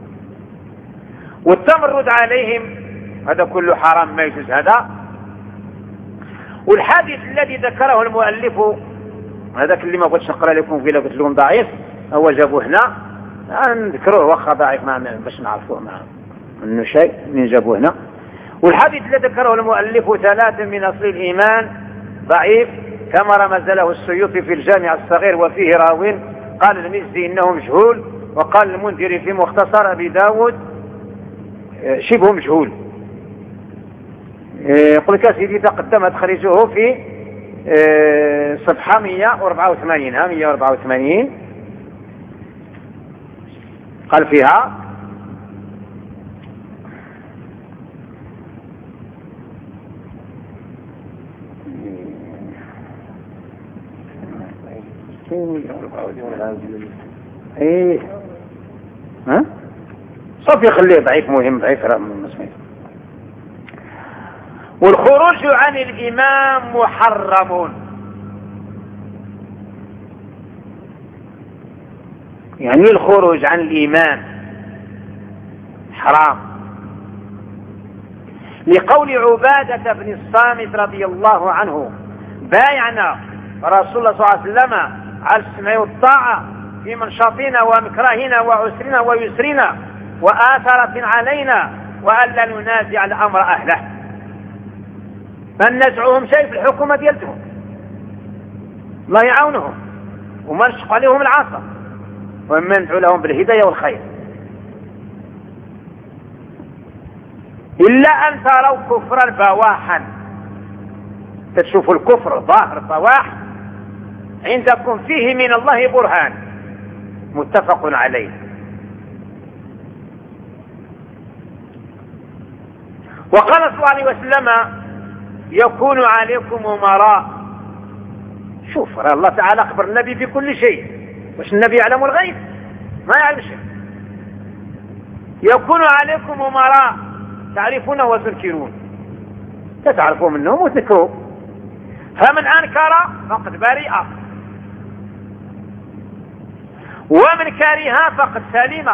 Speaker 1: والتمرد عليهم. هذا كله حرام ما يجوز هذا. والحديث الذي ذكره المؤلف هذاك اللي ما بغيتش نقرا لكم فيه، قلت لكم ضعيف، هو جابوه هنا نذكروه واخا ضعيف باش نعرفوه معه انه شيء من جابوه هنا. والحديث الذي ذكره المؤلف ثلاث من اصل الايمان ضعيف كما رمز له السيوطي في الجامع الصغير وفيه راو، قال المزي انه مجهول، وقال المنذري في مختصر ابي داود شبه مجهول. يقول لك سيدي تقدم تخرجه في صفحة مئة وأربعة وثمانين، ها مئة وأربعة وثمانين قال فيها ايه ها صافي خليه ضعيف مهم ضعيف راه مسمي. والخروج عن الإمام محرم، يعني الخروج عن الإمام حرام، لقول عبادة بن الصامت رضي الله عنه بايعنا رسول الله صلى الله عليه وسلم على السمع والطاعة في منشطنا ومكرهنا وعسرنا ويسرنا وآثرة علينا، وألا ننازع الأمر أهله. من نزعهم شيء في الحكومة ديالتهم، الله يعاونهم وما نشق عليهم العصا، ومن ندعو لهم بالهداية والخير. إلا أن تروا كفرا بواحا، تشوفوا الكفر ظاهر بواح عندكم فيه من الله برهان متفق عليه. وقال صلى الله عليه وسلم يكون عليكم أمراء. شوف الله تعالى أخبر النبي بكل شيء، واش النبي يعلم الغيب؟ ما يعلم شيء. يكون عليكم أمراء تعرفون وتنكرون، تتعرفوا منهم وتنكروا، فمن أنكر فقد برئ، ومن كره فقد سلم.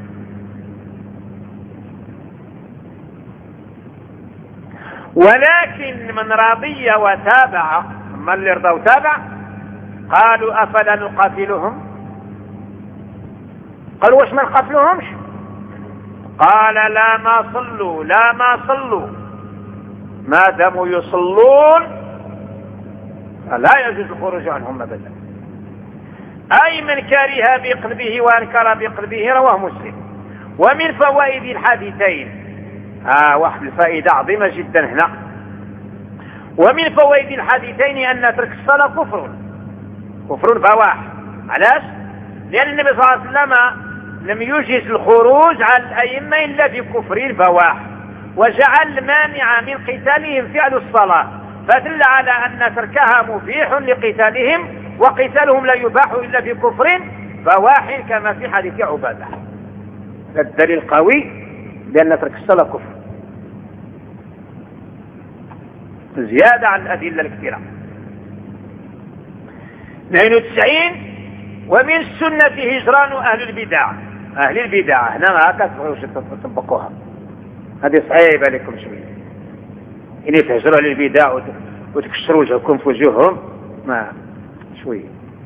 Speaker 1: ولكن من رضي وتابع، من اللي رضى وتابع قالوا أفلا نقاتلهم؟ قالوا واش ما نقاتلهمش؟ قال لا ما صلوا لا ما صلوا ما داموا يصلون فلا يجوز الخروج عنهم أبدا. أي من كره بقلبه وأنكر بقلبه، رواه مسلم. ومن فوائد الحديثين آه واحد الفائدة عظيمة جدا هنا. ومن فوائد الحديثين أن ترك الصلاة كفر كفر بواح. علاش؟ لأن النبي صلى الله عليه وسلم لم يجيز الخروج على الأئمة إلا بكفر بواح، وجعل المانع من قتالهم فعل الصلاة، فدل على أن تركها مبيح لقتالهم، وقتالهم لا يباح إلا بكفر بواح كما في حديث عبادة. الدليل قوي لأن ترك الصلاة كفر، زيادة عن الأدلة الكثيرة. اثنين وتسعين ومن السنة هجران أهل البدع. أهل البدع هنا ما تفعلوش تطبقوها، هذه صعيبة لكم شوية. إني تهجروا أهل البدع وتكسروا وجهكم في وجوههم ما شوية.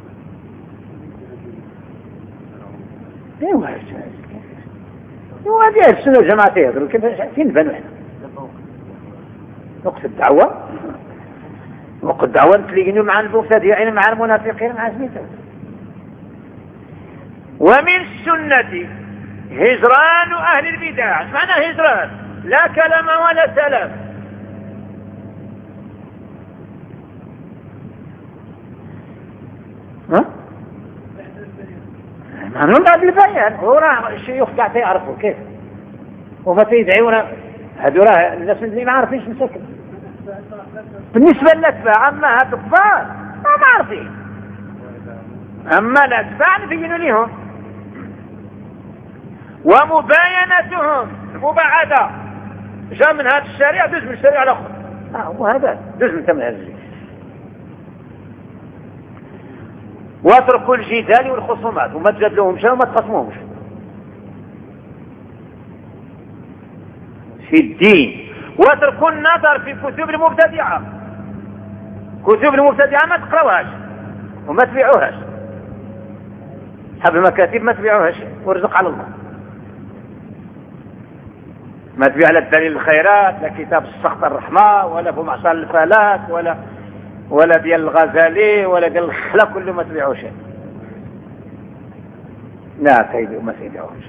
Speaker 1: ايوا ايوا هذه السنة الجماعة يهضروا كيف فين نبانوا احنا وقت الدعوة. وقد دعوان تلقينوا مع المبتدعين مع المنافقين مع سميتهم. ومن السنة هجران أهل البدع. معنى هجران لا كلام ولا سلام. ها؟ معنى بعد البيان هو راه الشيوخ قاعد يعرفوا كيف وما تيدعيونا هذو راه الناس اللي ما عارفينش مسكن. بالنسبة للأتباع أما هذو الكفار ما عارفين، أما الأتباع نبينوا لهم. ومباينتهم المباعدة جاء من هذا الشارع دوز من الشارع الآخر. آه وهذا دوز من ثمن هذا الجيل. واتركوا الجدال والخصومات وما تجادلوهمش وما تخصموهمش في الدين. واتركوا النظر في كتب المبتدعة. كتب المبتدعة ما تقراوهاش وما تبيعوهاش. حب المكاتب ما تبيعوهاش ورزق على الله. ما تبيع لا دليل الخيرات لا كتاب السخط الرحمة ولا ابو معصر الفلاك ولا ولا ديال الغزالي ولا ديال الخلا كله ما تبيعوش. لا تيدوا ما تيدعوش.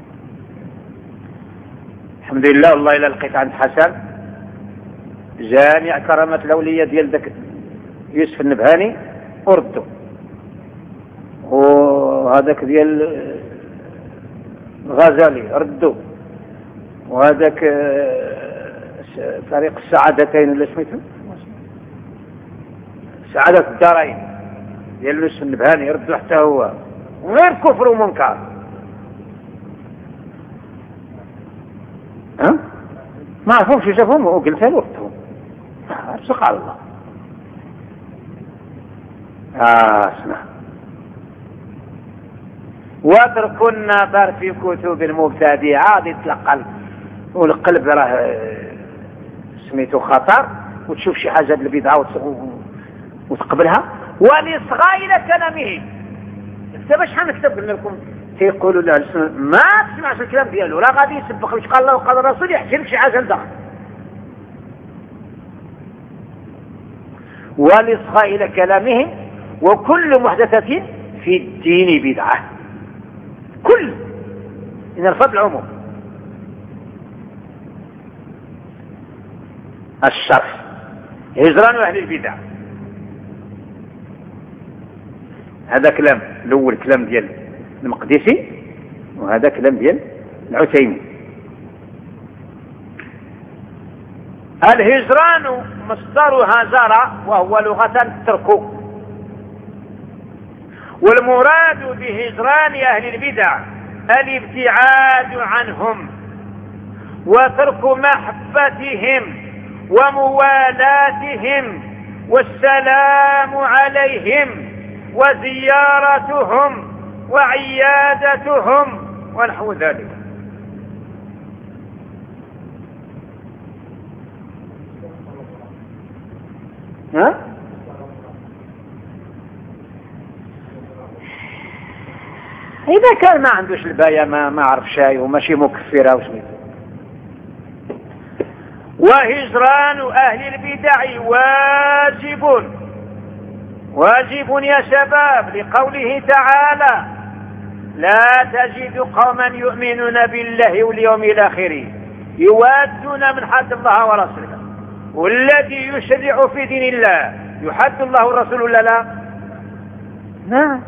Speaker 1: الحمد لله والله إلا لقيت عند حسن جامع كرامات الأولية ديال ذاك يوسف النبهاني وردوا، وهذاك ديال الغزالي ردوا، وهذاك فريق السعادتين ولا سميتو سعادة الدارين ديال يوسف النبهاني يردوا حتى هو غير كفر ومنكر. ها ما عرفوش شافهم وقلت له وقتهم ارزق على الله. اه اسمع. واتركوا النظر في كتب المبتدعة غادي تلقى والقلب راه سميتو خطر وتشوف شي حاجه د البدعه وتقبلها. ولصغى الى كلامه. انت شحال نكتب قلنا لكم تيقولوا له ما تسمعش الكلام ديالو راه غادي يسبق لك قال الله وقال الرسول يحكي لك شي حاجه لداخل. ولصغى الى كلامه. وكل محدثة في الدين بدعة. كل إن الفضل عموم. الشرح هجران أهل البدع. هذا كلام الأول كلام ديال المقدسي وهذا كلام ديال العثيمين. الهجران مصدر هجر وهو لغة الترك. والمراد بهجران أهل البدع الابتعاد عنهم وترك محبتهم وموالاتهم والسلام عليهم وزيارتهم وعيادتهم ونحو ذلك. ها؟ إذا كان ما عندوش الباية ما ما عرف شاي وماشي مكفرة وسميته. وهجران أهل البدع واجب واجب يا شباب لقوله تعالى لا تجد قوما يؤمنون بالله واليوم الآخر يوادون من حد الله ورسوله والذي يشرع في دين الله يحد الله والرسول ولا لا؟ نعم.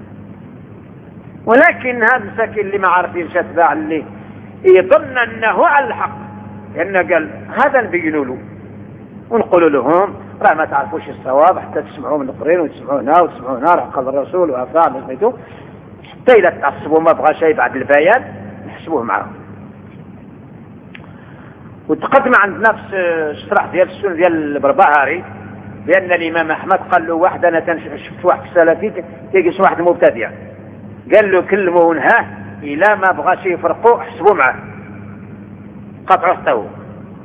Speaker 1: ولكن هذا المساكين اللي ما عارفين شتباع اللي يظن انه على الحق لأنه قال هذا نبينوا له ونقول لهم راه ما تعرفوش الصواب حتى تسمعوا من الاخرين وتسمعوا هنا وتسمعوا هنا راه قال الرسول وافعل سميتو حتى اذا تعصبوا ما بغى شيء بعد البيان نحسبوه معهم. وتقدم عندنا في الشرح ديال السنه ديال البربهاري بان الامام احمد قال له واحد انا شفت واحد السلفي تيجلس واحد مبتدع قال له كلمه ونهاه الى ما بغى شيء يفرقوا حسبوا معه قطعوا حتى هو.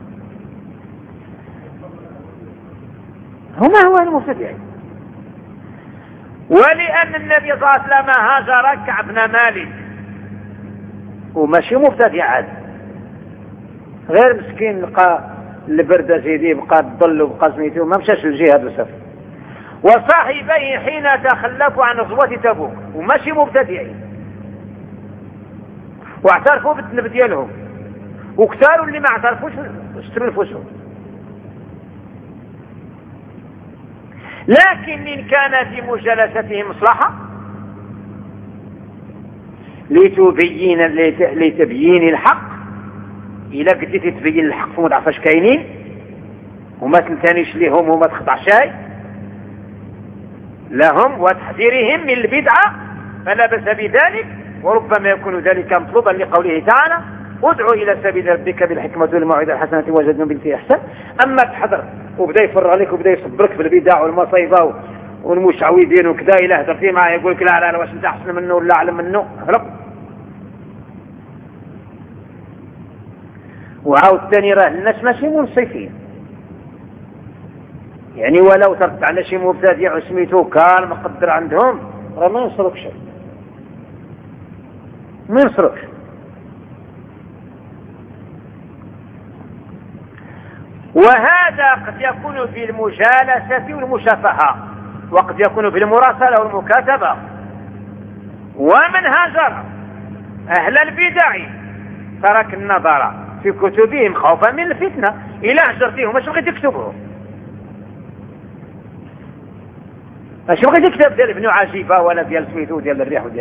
Speaker 1: هما هو المبتدعين. ولأن النبي صلى الله عليه وسلم هاجر كعب بن مالك وماشي مبتدع عاد غير مسكين لقى البرد سيدي بقى الظل وبقى سميتو ما مشاش للجهاد وسافر. وصاحبيه حين تخلفوا عن غزوة تبوك وماشي مبتدئين واعترفوا بالذنب ديالهم، وكثاروا اللي ما اعترفوش اشتروا نفوسهم. لكن إن كان في مجالستهم مصلحة لتبين لتبيين الحق، إلا قديتي تبين الحق وما تعرفاش كاينين وما تنتانيش لهم وما تخطع شيء لهم، وتحذيرهم من البدعة فلا بأس بذلك، وربما يكون ذلك مطلوبا لقوله تعالى ادعو إلى سبيل ربك بالحكمة والموعظة الحسنة وجدنا بالتي أحسن. أما تحذر وبدا يفر عليك وبدا يصبرك في البدع والمصايبة والمشعوذين وكذا إلى هدرتي معه يقول لك لا لا لا واش انت أحسن منه ولا أعلم منه، هرب. وعاود ثاني راه الناس ماشي منصفين، يعني ولو ترد على شي مبتدع وسميتو كان مقدر عندهم راه ما ينصرفش ما ينصرفش. وهذا قد يكون في المجالسة والمشافهة، وقد يكون في المراسلة والمكاتبة. ومن هاجر أهل البدع ترك النظر في كتبهم خوفا من الفتنة. إلا هجرتيهم مش بغيت يكتبهم، مش بغيت يكتب ديال ابن عجيبة ولا ديال سميتو ديال الريح وديال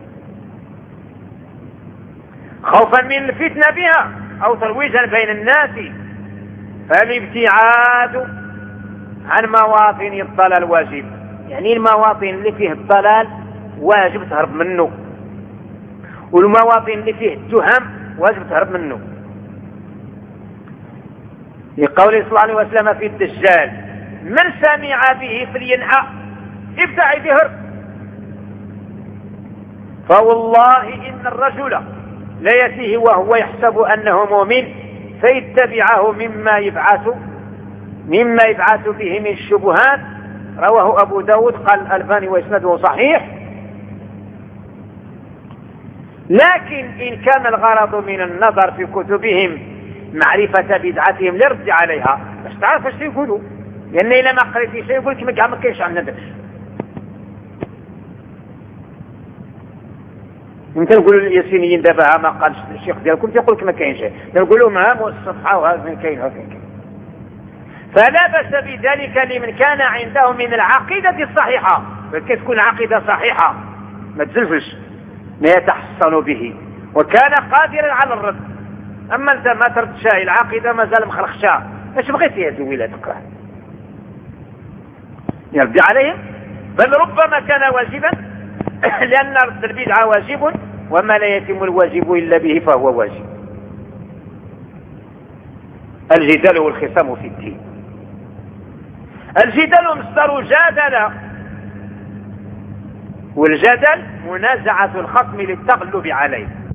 Speaker 1: خوفا من الفتنة بها أو ترويجا بين الناس، فالابتعاد عن مواطن الضلال واجب. يعني المواطن اللي فيه الضلال واجب تهرب منه، والمواطن اللي فيه التهم واجب تهرب منه. لقوله صلى الله عليه وسلم في الدجال من سمع به فلينأى ابتعد هرب. فوالله إن الرجل لا يأتيه وهو يحسب أنه مؤمن فيتبعه مما يبعث مما يبعث به من الشبهات. رواه أبو داود قال الألباني وإسناده صحيح. لكن إن كان الغرض من النظر في كتبهم معرفة بدعتهم لرد عليها باش تعرف اش يقولوا، لأن إلا ما قريتي شيء يقول لك ما كاينش عندنا درس. يمكن نقولوا للياسينيين دابا ما قالش الشيخ ديالكم تيقول لك ما كاينش، نقولوا معاه الصفحة وهذا فين كاين وهذا فين كاين. فلا بأس بذلك لمن كان عنده من العقيدة الصحيحة، كيف تكون عقيدة صحيحة ما تزلفش ما يتحصن به وكان قادرا على الرد. أما أنت ما ترد شاي العقيدة ما زال مخلق شاء ايش بغيت يا زويلة تكره يرد عليهم، بل ربما كان واجبا لأن رد البدعة واجب وما لا يتم الواجب إلا به فهو واجب. الجدال والخصام في الدين. الجدال مصدر جادل، والجدل منازعة الخصم للتغلب عليه.